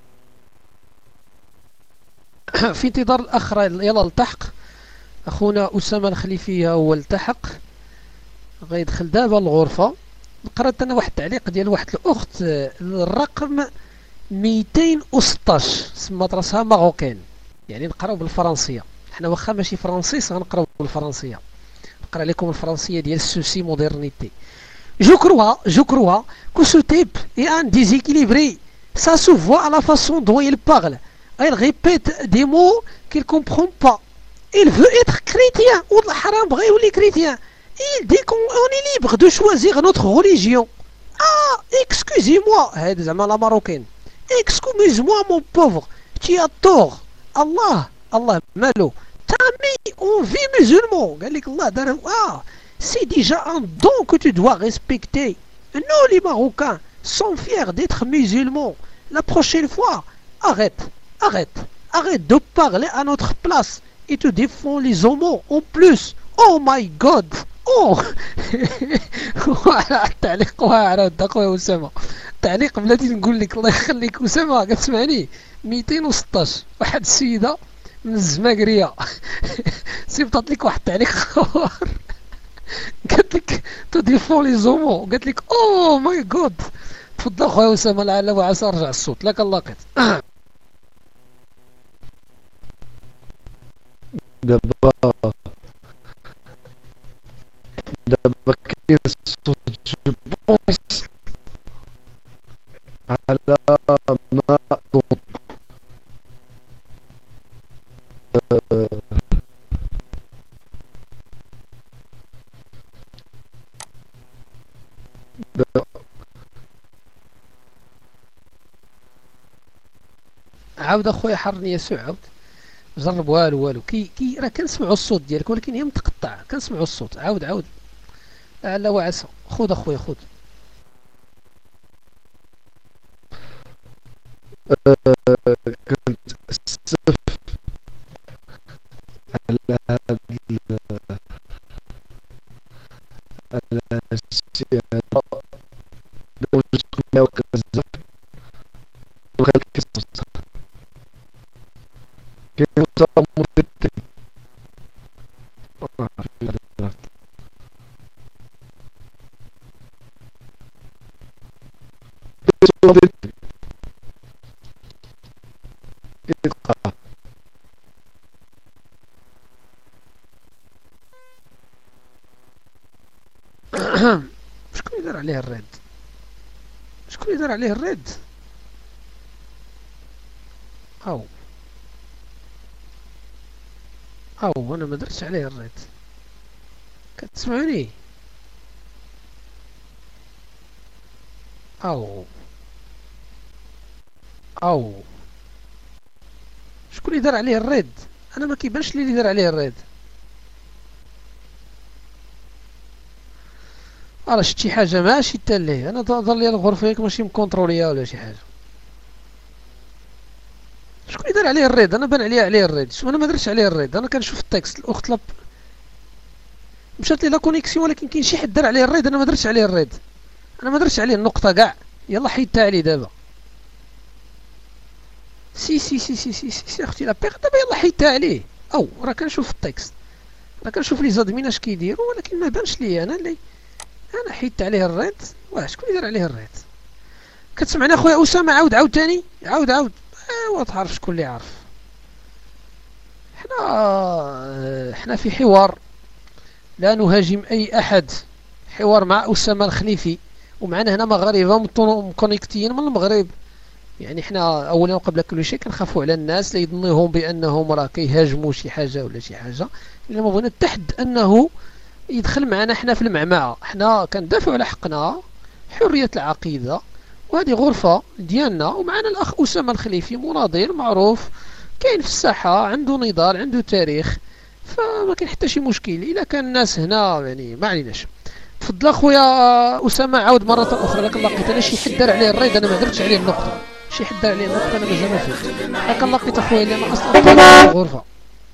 في انتظار الأخ يلا التحق. أخونا أسامة الخليفية هو التحق غيدخل دابا الغرفة. قرأت أنا واحد التعليق ديال واحد الأخت الرقم مئتين وستطاش سمات راسها ماروكان، يعني نقراو بالفرنسية. حنا واخا ماشي فرنسيس غنقراو بالفرنسية. نقرا لكم الفرنسية ديال السوسي مودرنيتي. Je crois, je crois que ce type est un déséquilibré. Ça se voit à la façon dont il parle. Il répète des mots qu'il ne comprend pas. Il veut être chrétien. والله حرام بغا يولي chrétien. Il dit qu'on est libre de choisir notre religion. Ah, excusez-moi. هذا زعما لا ماروكين. Excuse-moi mon pauvre. Tu as tort. Allah, Allah مالو. T'as mis en vie musulman. قال لك الله دار. Ah, c'est déjà un don que tu dois respecter. Nous les Marocains sont fiers d'être musulmans. La prochaine fois, arrête, arrête, arrête de parler à notre place et tu défends les homos en plus. Oh my god. Oh. التعليق واعر اخويا اسامه. تعليق بلاتي نقول لك الله يخليك اسامه كتسمعني. مئتين وستطاش واحد السيده من الزماكريه صيفطت لك واحد التعليق اخر قالت لك تديفون لي زومو. قالت لك اوه ماي جود. تفضل خويا اسامه لعل وعسى رجع الصوت لك الله قد. دابا دابا كاين الصوت جو بونس على ما أظن. عاود اخويا حرني يسوع عاود جرب. والو والو كي كي راه كنسمعوا الصوت ديالك ولكن هي متقطع. كنسمعوا الصوت. عاود عاود لعل وعسى. خذ اخويا خذ. كنت أسف على هذا على الشيء هذا اللي دار عليه الريد؟ شكون اللي دار عليه الريد؟ او او انا ما درتش عليه الريد. كتسمعوني؟ او او شكون اللي دار عليه الريد؟ انا ما كيبانش لي اللي دار عليه الريد. راه شفت شي حاجه ماشي حتى ليه. انا ظل لي الغرفه ياك ماشي مكونتروليا ولا شي حاجه. شكون اللي دار عليه الريد؟ انا بان عليا عليه الريد. شو انا ما درتش عليه الريد. انا كنشوف التكست الاخت لاب مشات لي لا كونيكسيون، ولكن كاين شي حد دار عليه الريد. انا ما درتش عليه الريد. انا ما درتش عليه النقطه كاع. يلا حيدتها عليه دابا. سي سي سي سي سي سي, سي اختي لا بيغ دابا يلا حيدتها عليه. او راه كنشوف التكست، راه كنشوف لي زادمين اش كيديروا، ولكن ما بانش لي انا اللي انا حيدت عليه الريد. واه شكون اللي دار عليه الريد؟ كتسمعني اخويا اسامه؟ عاود عاود ثاني، عاود عاود. ايوا تعرف شكون اللي عارف. حنا حنا في حوار، لا نهاجم اي احد. حوار مع اسامه الخليفي، ومعنا هنا مغاربه مكونيكتيين من المغرب. يعني حنا اولا وقبل كل شيء كنخافوا على الناس لا يظنوهم بانهم راه كيهاجموا شي حاجه ولا شي حاجه. الا ما بغينا التحد انه يدخل معنا حنا في المعمعه. حنا كندافعوا على حقنا، حريه العقيده، وهذه غرفه ديالنا. ومعنا الاخ اسامه الخليفي مناضل معروف، كاين في الساحه، عنده نضال، عنده تاريخ، فما كاين حتى شي مشكل. الا كان الناس هنا يعني ما عليناش. تفضل اخويا اسامه، عاود مره اخرى. لكن لقيت انا شي حد دار عليه الريد، انا ما درتش عليه النقطه. شي حد دار عليه النقطه، انا مازال ما فهمت. لكن لقيت اخويا اللي انا اصلا في الغرفه.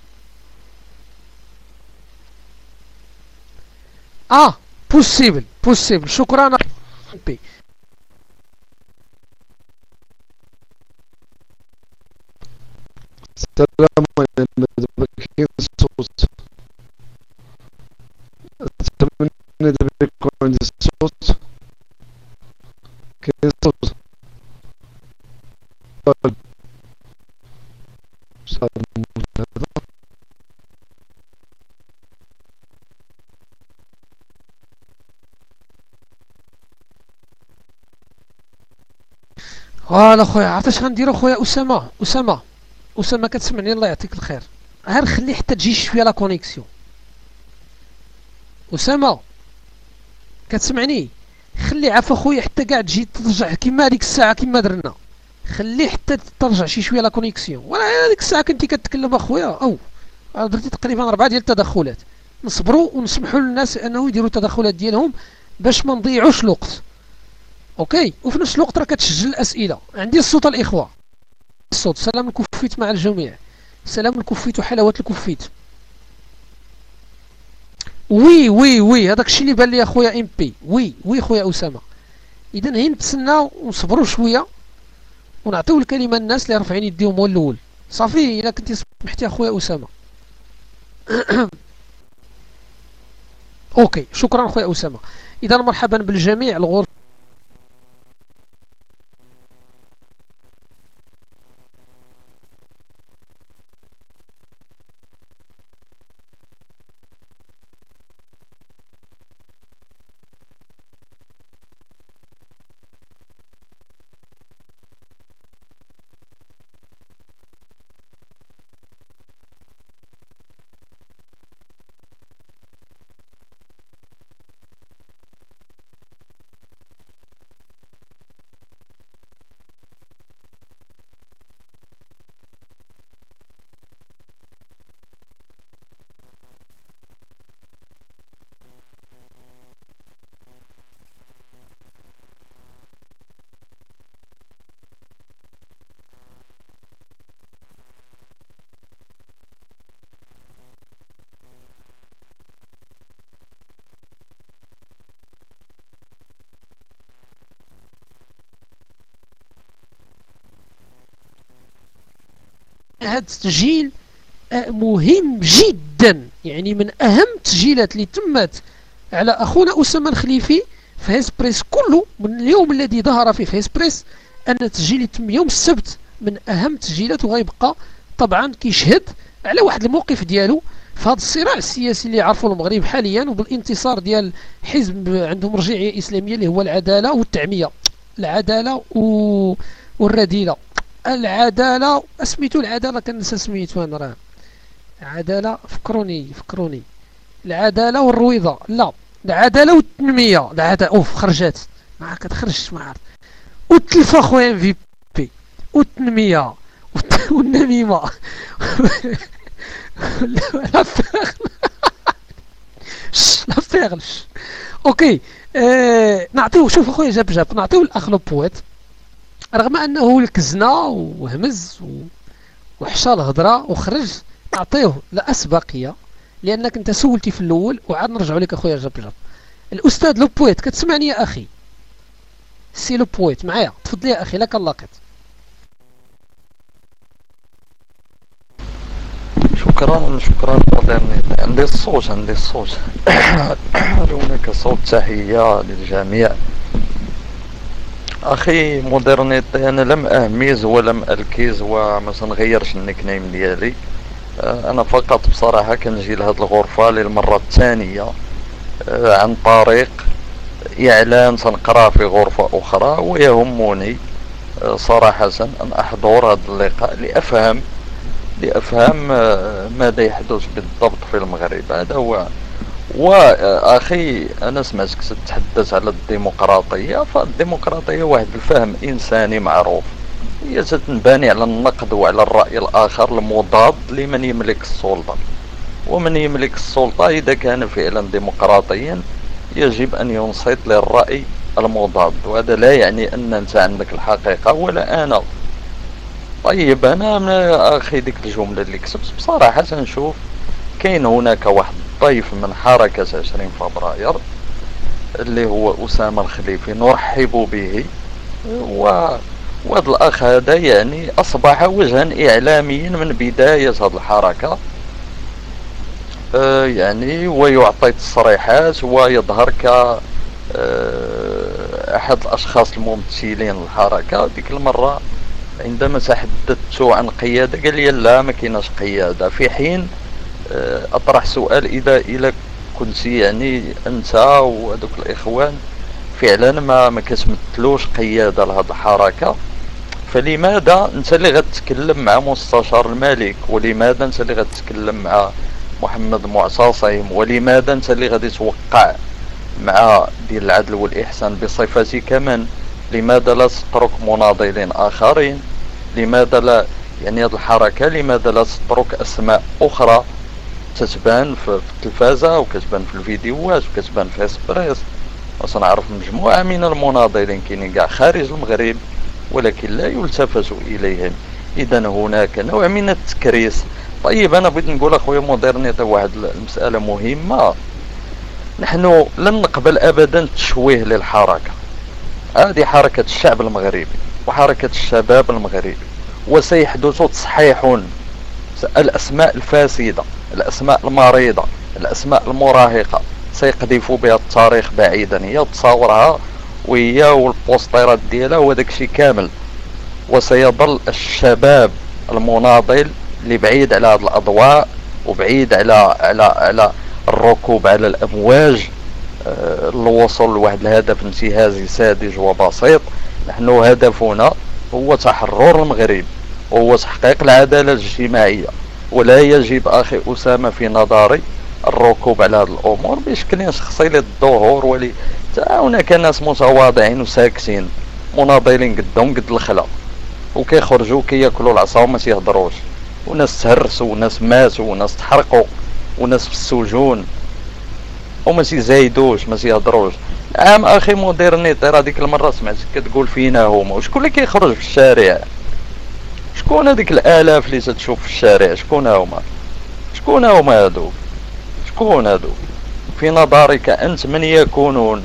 اه بوسيبل بوسيبل. شكرا. بي السلام عليكم. دابا كاين الصوت. اتمنى دابا يكون عندي الصوت. كاين الصوت. فوالا خويا، عرفت اش غنديرو خويا اسامه؟ اسامه اسامه كتسمعني؟ الله يعطيك الخير. غير خلي حتى تجي شويه لا كونيكسيون. اسامه كتسمعني؟ خلي عفا خويا حتى كاع تجي ترجع كيما هذيك الساعه كيما درنا. خلي حتى ترجع شي شويه لا كونيكسيون. وانا هذيك الساعه كنتي كتكلم اخويا. او درتي تقريبا اربعه ديال التدخلات. نصبروا ونسمحوا للناس انه يديروا التدخلات ديالهم باش ما نضيعوش الوقت. اوكي. وفي نفس الوقت راه كتسجل الاسئله. عندي الصوت الاخوه. الصوت. سلام الكفيت مع الجميع. سلام الكفيت وحلاوه الكفيت. وي وي وي هذاك الشيء اللي بان لي اخويا ام بي. وي وي خويا اسامه. اذا هي نتسناو ونصبروا شويه ونعطيو الكلمه للناس اللي رافعين يديهم هو الاول. صافي الا كنتي سمحتي اخويا اسامه. اوكي شكرا اخويا اسامه. اذا مرحبا بالجميع. الغرفه هذا التسجيل مهم جدا، يعني من اهم التسجيلات اللي تمت على اخونا اسامه الخليفي في هيسبريس كله من اليوم الذي ظهر فيه في هيسبريس. ان التسجيل يتم يوم السبت من اهم التسجيلات، وغيبقى طبعا كيشهد على واحد الموقف ديالو في هذا الصراع السياسي اللي يعرفوا المغرب حاليا، وبالانتصار ديال حزب عندهم مرجعيه اسلاميه اللي هو العداله والتعميه. العداله و... والرذيله. العداله سميتو العداله كنسى سميتو انا راه. العداله فكروني فكروني العداله والرويضه. لا العداله والتنميه. العداله اوف خرجات ما كتخرجش ما عرفت. والتلفه خويا ام في بي والتنميه والنميمه. لا فاغل لا فاغلش. اوكي آه نعطيو شوف اخويا جاب جاب نعطيو الاخ لو بويت رغم انه الكزنا وهمز وحشا الهضره وخرج، نعطيوه الاسبقيه لانك انت سولتي في الاول وعاد نرجعوا لك اخويا جاب جاب. الاستاذ لو بويت كتسمعني يا اخي؟ سي لو بويت معايا؟ تفضل يا اخي لك اللقط. شكرا شكرا مودرنيتي. عندي الصوت عندي الصوت هناك صوت. تحية للجميع. اخي مودرنيتي، انا لم اهمز ولم الكز وما سنغيرش النيك نيم ديالي. انا فقط بصراحة كنجي لهاد الغرفة للمرة الثانية عن طريق اعلان سنقراه في غرفة اخرى، ويهمني صراحة ان احضر هذا اللقاء لافهم لأفهم ماذا يحدث بالضبط في المغرب. هذا هو. وأخي أنا سمعتك تتحدث على الديمقراطية، فالديمقراطية واحد الفهم إنساني معروف، هي تنبني على النقد وعلى الرأي الآخر المضاد لمن يملك السلطة. ومن يملك السلطة إذا كان فعلا ديمقراطيا يجب أن ينصت للرأي المضاد، وهذا لا يعني أن أنت عندك الحقيقة ولا أنا. طيب انا من اخي ديك الجمله اللي كتبت بصراحه نشوف كاين هناك واحد الضيف من حركه عشرين فبراير اللي هو اسامه الخليفي، نرحب به. و وهذا الاخ هذا يعني اصبح وجها اعلاميا من بدايه هذه الحركه. أه يعني ويعطي تصريحات ويظهر ك أه احد الاشخاص الممثلين للحركه. ديك المره عندما تحدثت عن قيادة قال لي لا ما كايناش قيادة، في حين اطرح سؤال اذا الى كنت يعني انت وهذوك الاخوان فعلا ما ما كتمثلوش قيادة لهذه الحركة، فلماذا انت اللي غتتكلم مع مستشار الملك؟ ولماذا انت اللي غتتكلم مع محمد معتصم؟ ولماذا انت اللي غادي توقع مع ديال العدل والاحسان بصفتك من؟ لماذا لا تترك مناضلين آخرين؟ لماذا لا يعني هذه الحركة لماذا لا تترك أسماء أخرى تتبان في التلفازة وكتبان في الفيديوهات وكتبان في اسبريس؟ وسنعرف مجموعة من المناضلين كاينين كاع خارج المغرب ولكن لا يلتفت إليهم. إذا هناك نوع من التكريس. طيب أنا بغيت نقول أخويا مودرنيتي واحد المسألة مهمة، نحن لن نقبل أبدا التشويه للحركة. هذه حركة الشعب المغربي وحركة الشباب المغربي، وسيحدث تصحيح. الأسماء الفاسدة، الأسماء المريضة، الأسماء المراهقة سيقذف بها التاريخ بعيدا، هي تصاورها وهي والبوستيرات ديالها وهذاك الشيء كامل. وسيظل الشباب المناضل اللي بعيد على هذه الأضواء وبعيد على على على الركوب على الأمواج الوصول لواحد الهدف انتهازي ساذج وبسيط. نحن هدفنا هو تحرر المغرب وهو تحقيق العدالة الاجتماعية، ولا يجب أخي أسامة في نظري الركوب على هذه الأمور بشكل شخصي للظهور. ولي هناك ناس متواضعين وساكتين مناضلين قدهم قد الخلا وكيخرجوا كياكلوا العصا وما تيهضروش، وناس تهرسوا وناس ماتوا وناس تحرقوا وناس في السجون وما تيزايدوش ما تيهضروش. عام اخي مودرنيتي راه ديك المره سمعتك كتقول فينا هما، وشكون اللي كيخرج في الشارع؟ شكون هذيك الالاف اللي تتشوف في الشارع؟ شكون هما؟ شكون هما هادو؟ شكون هادو في نظرك انت؟ من يكونون؟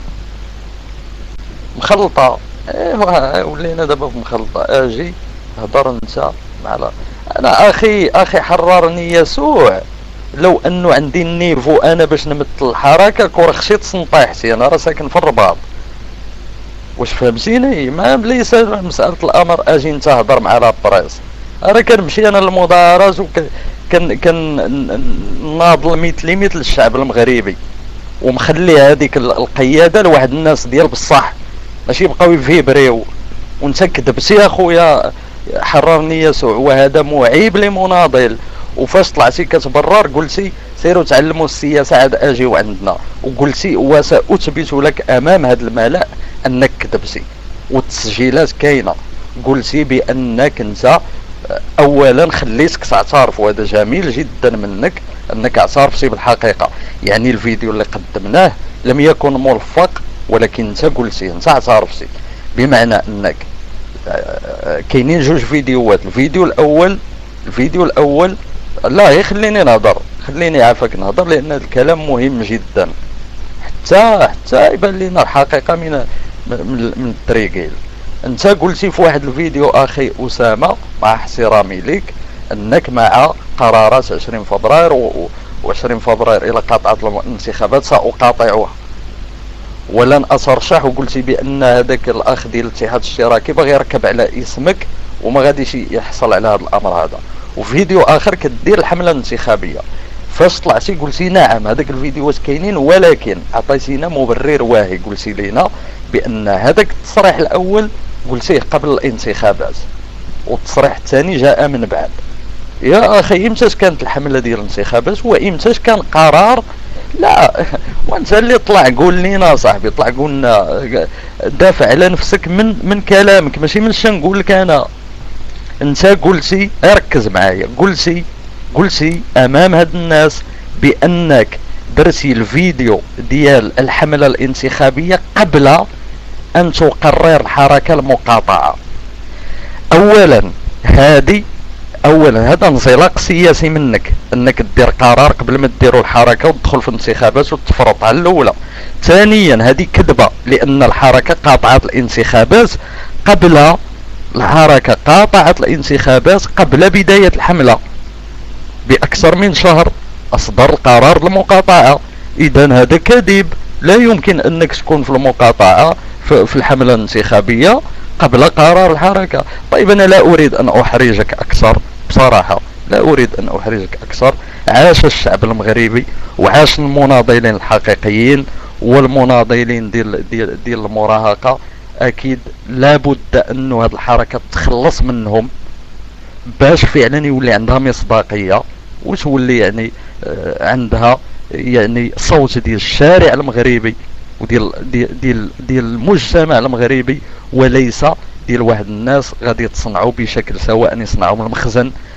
مخلطه. ايوا ولينا دابا في مخلطه. اجي هضر انت مع انا اخي اخي حررني يسوع. لو انه عندي النيفو انا باش نمثل الحركه كون خشيت سنطيحتي. انا راه ساكن في الرباط، واش فهمتيني؟ ما ليس مساله الامر اجي انت هضر مع لا بريس. راه كنمشي انا للمظاهرات كان كان ناضل مثلي مثل الشعب المغربي، ومخلي هذيك القياده لواحد الناس ديال بصح، ماشي يبقاو يفيبريو. وانت كدبسي اخويا حررني يسوع، وهذا معيب لمناضل. وفاش طلعتي كتبرر قلتي سيروا تعلموا السياسه عاد اجيو عندنا، وقلتي وساثبت لك امام هذا الملأ انك كدبسي، والتسجيلات كاينه. قلتي بانك انت اولا خليتك تعترف، وهذا جميل جدا منك انك اعترفتي بالحقيقه. يعني الفيديو اللي قدمناه لم يكن ملفق، ولكن انت قلتي، انت اعترفتي، بمعنى انك كاينين جوج فيديوهات. الفيديو الاول الفيديو الاول لا خليني نهضر، خليني عافاك نهضر، لان هذا الكلام مهم جدا حتى حتى يبان لنا الحقيقه من من, من التريقيل. انت قلتي في واحد الفيديو اخي اسامه، مع احترامي لك، انك مع قرارات عشرين فبراير و20 فبراير الى قاطعت الانتخابات ساقاطعها ولن اترشح، وقلتي بان هذاك الاخ ديال الاتحاد الاشتراكي باغي يركب على اسمك وما غاديش يحصل على هذا الامر هذا. وفيديو اخر كدير الحمله الانتخابيه، فاش طلعتي قلتي نعم هذاك الفيديوهات كاينين، ولكن عطيتينا مبرر واهي، قلتي لينا بان هذاك التصريح الاول قلتيه قبل الانتخابات، والتصريح الثاني جاء من بعد. يا اخي امتاش كانت الحمله ديال الانتخابات وامتاش كان قرار؟ لا وانت اللي طلع قول لينا صاحبي، طلع قولنا دافع على نفسك من من كلامك، ماشي من شنو نقول لك انا. انت قلتي، ركز معايا، قلتي قلتي امام هاد الناس بانك درتي الفيديو ديال الحمله الانتخابيه قبل ان تقرر الحركه المقاطعه. اولا هذه اولا هذا انزلاق سياسي منك، انك دير قرار قبل ما ديروا الحركه وتدخل في الانتخابات وتفرط على الاولى. ثانيا هذه كذبه، لان الحركه قاطعت الانتخابات قبل الحركه قاطعت الانتخابات قبل بدايه الحمله باكثر من شهر، اصدر القرار المقاطعه. اذا هذا كذب، لا يمكن انك تكون في المقاطعه في الحمله الانتخابيه قبل قرار الحركه. طيب انا لا اريد ان احرجك اكثر، بصراحه لا اريد ان احرجك اكثر. عاش الشعب المغربي وعاش المناضلين الحقيقيين والمناضلين ديال ديال ديال المراهقه. اكيد لابد انه هذه الحركه تخلص منهم باش فعلا يولي عندها مصداقيه، وتولي يعني آه عندها يعني صوت ديال الشارع المغربي وديال ديال ديال ديال المجتمع المغربي، وليس ديال واحد الناس غادي يتصنعوا بشكل سواء يصنعوا من المخزن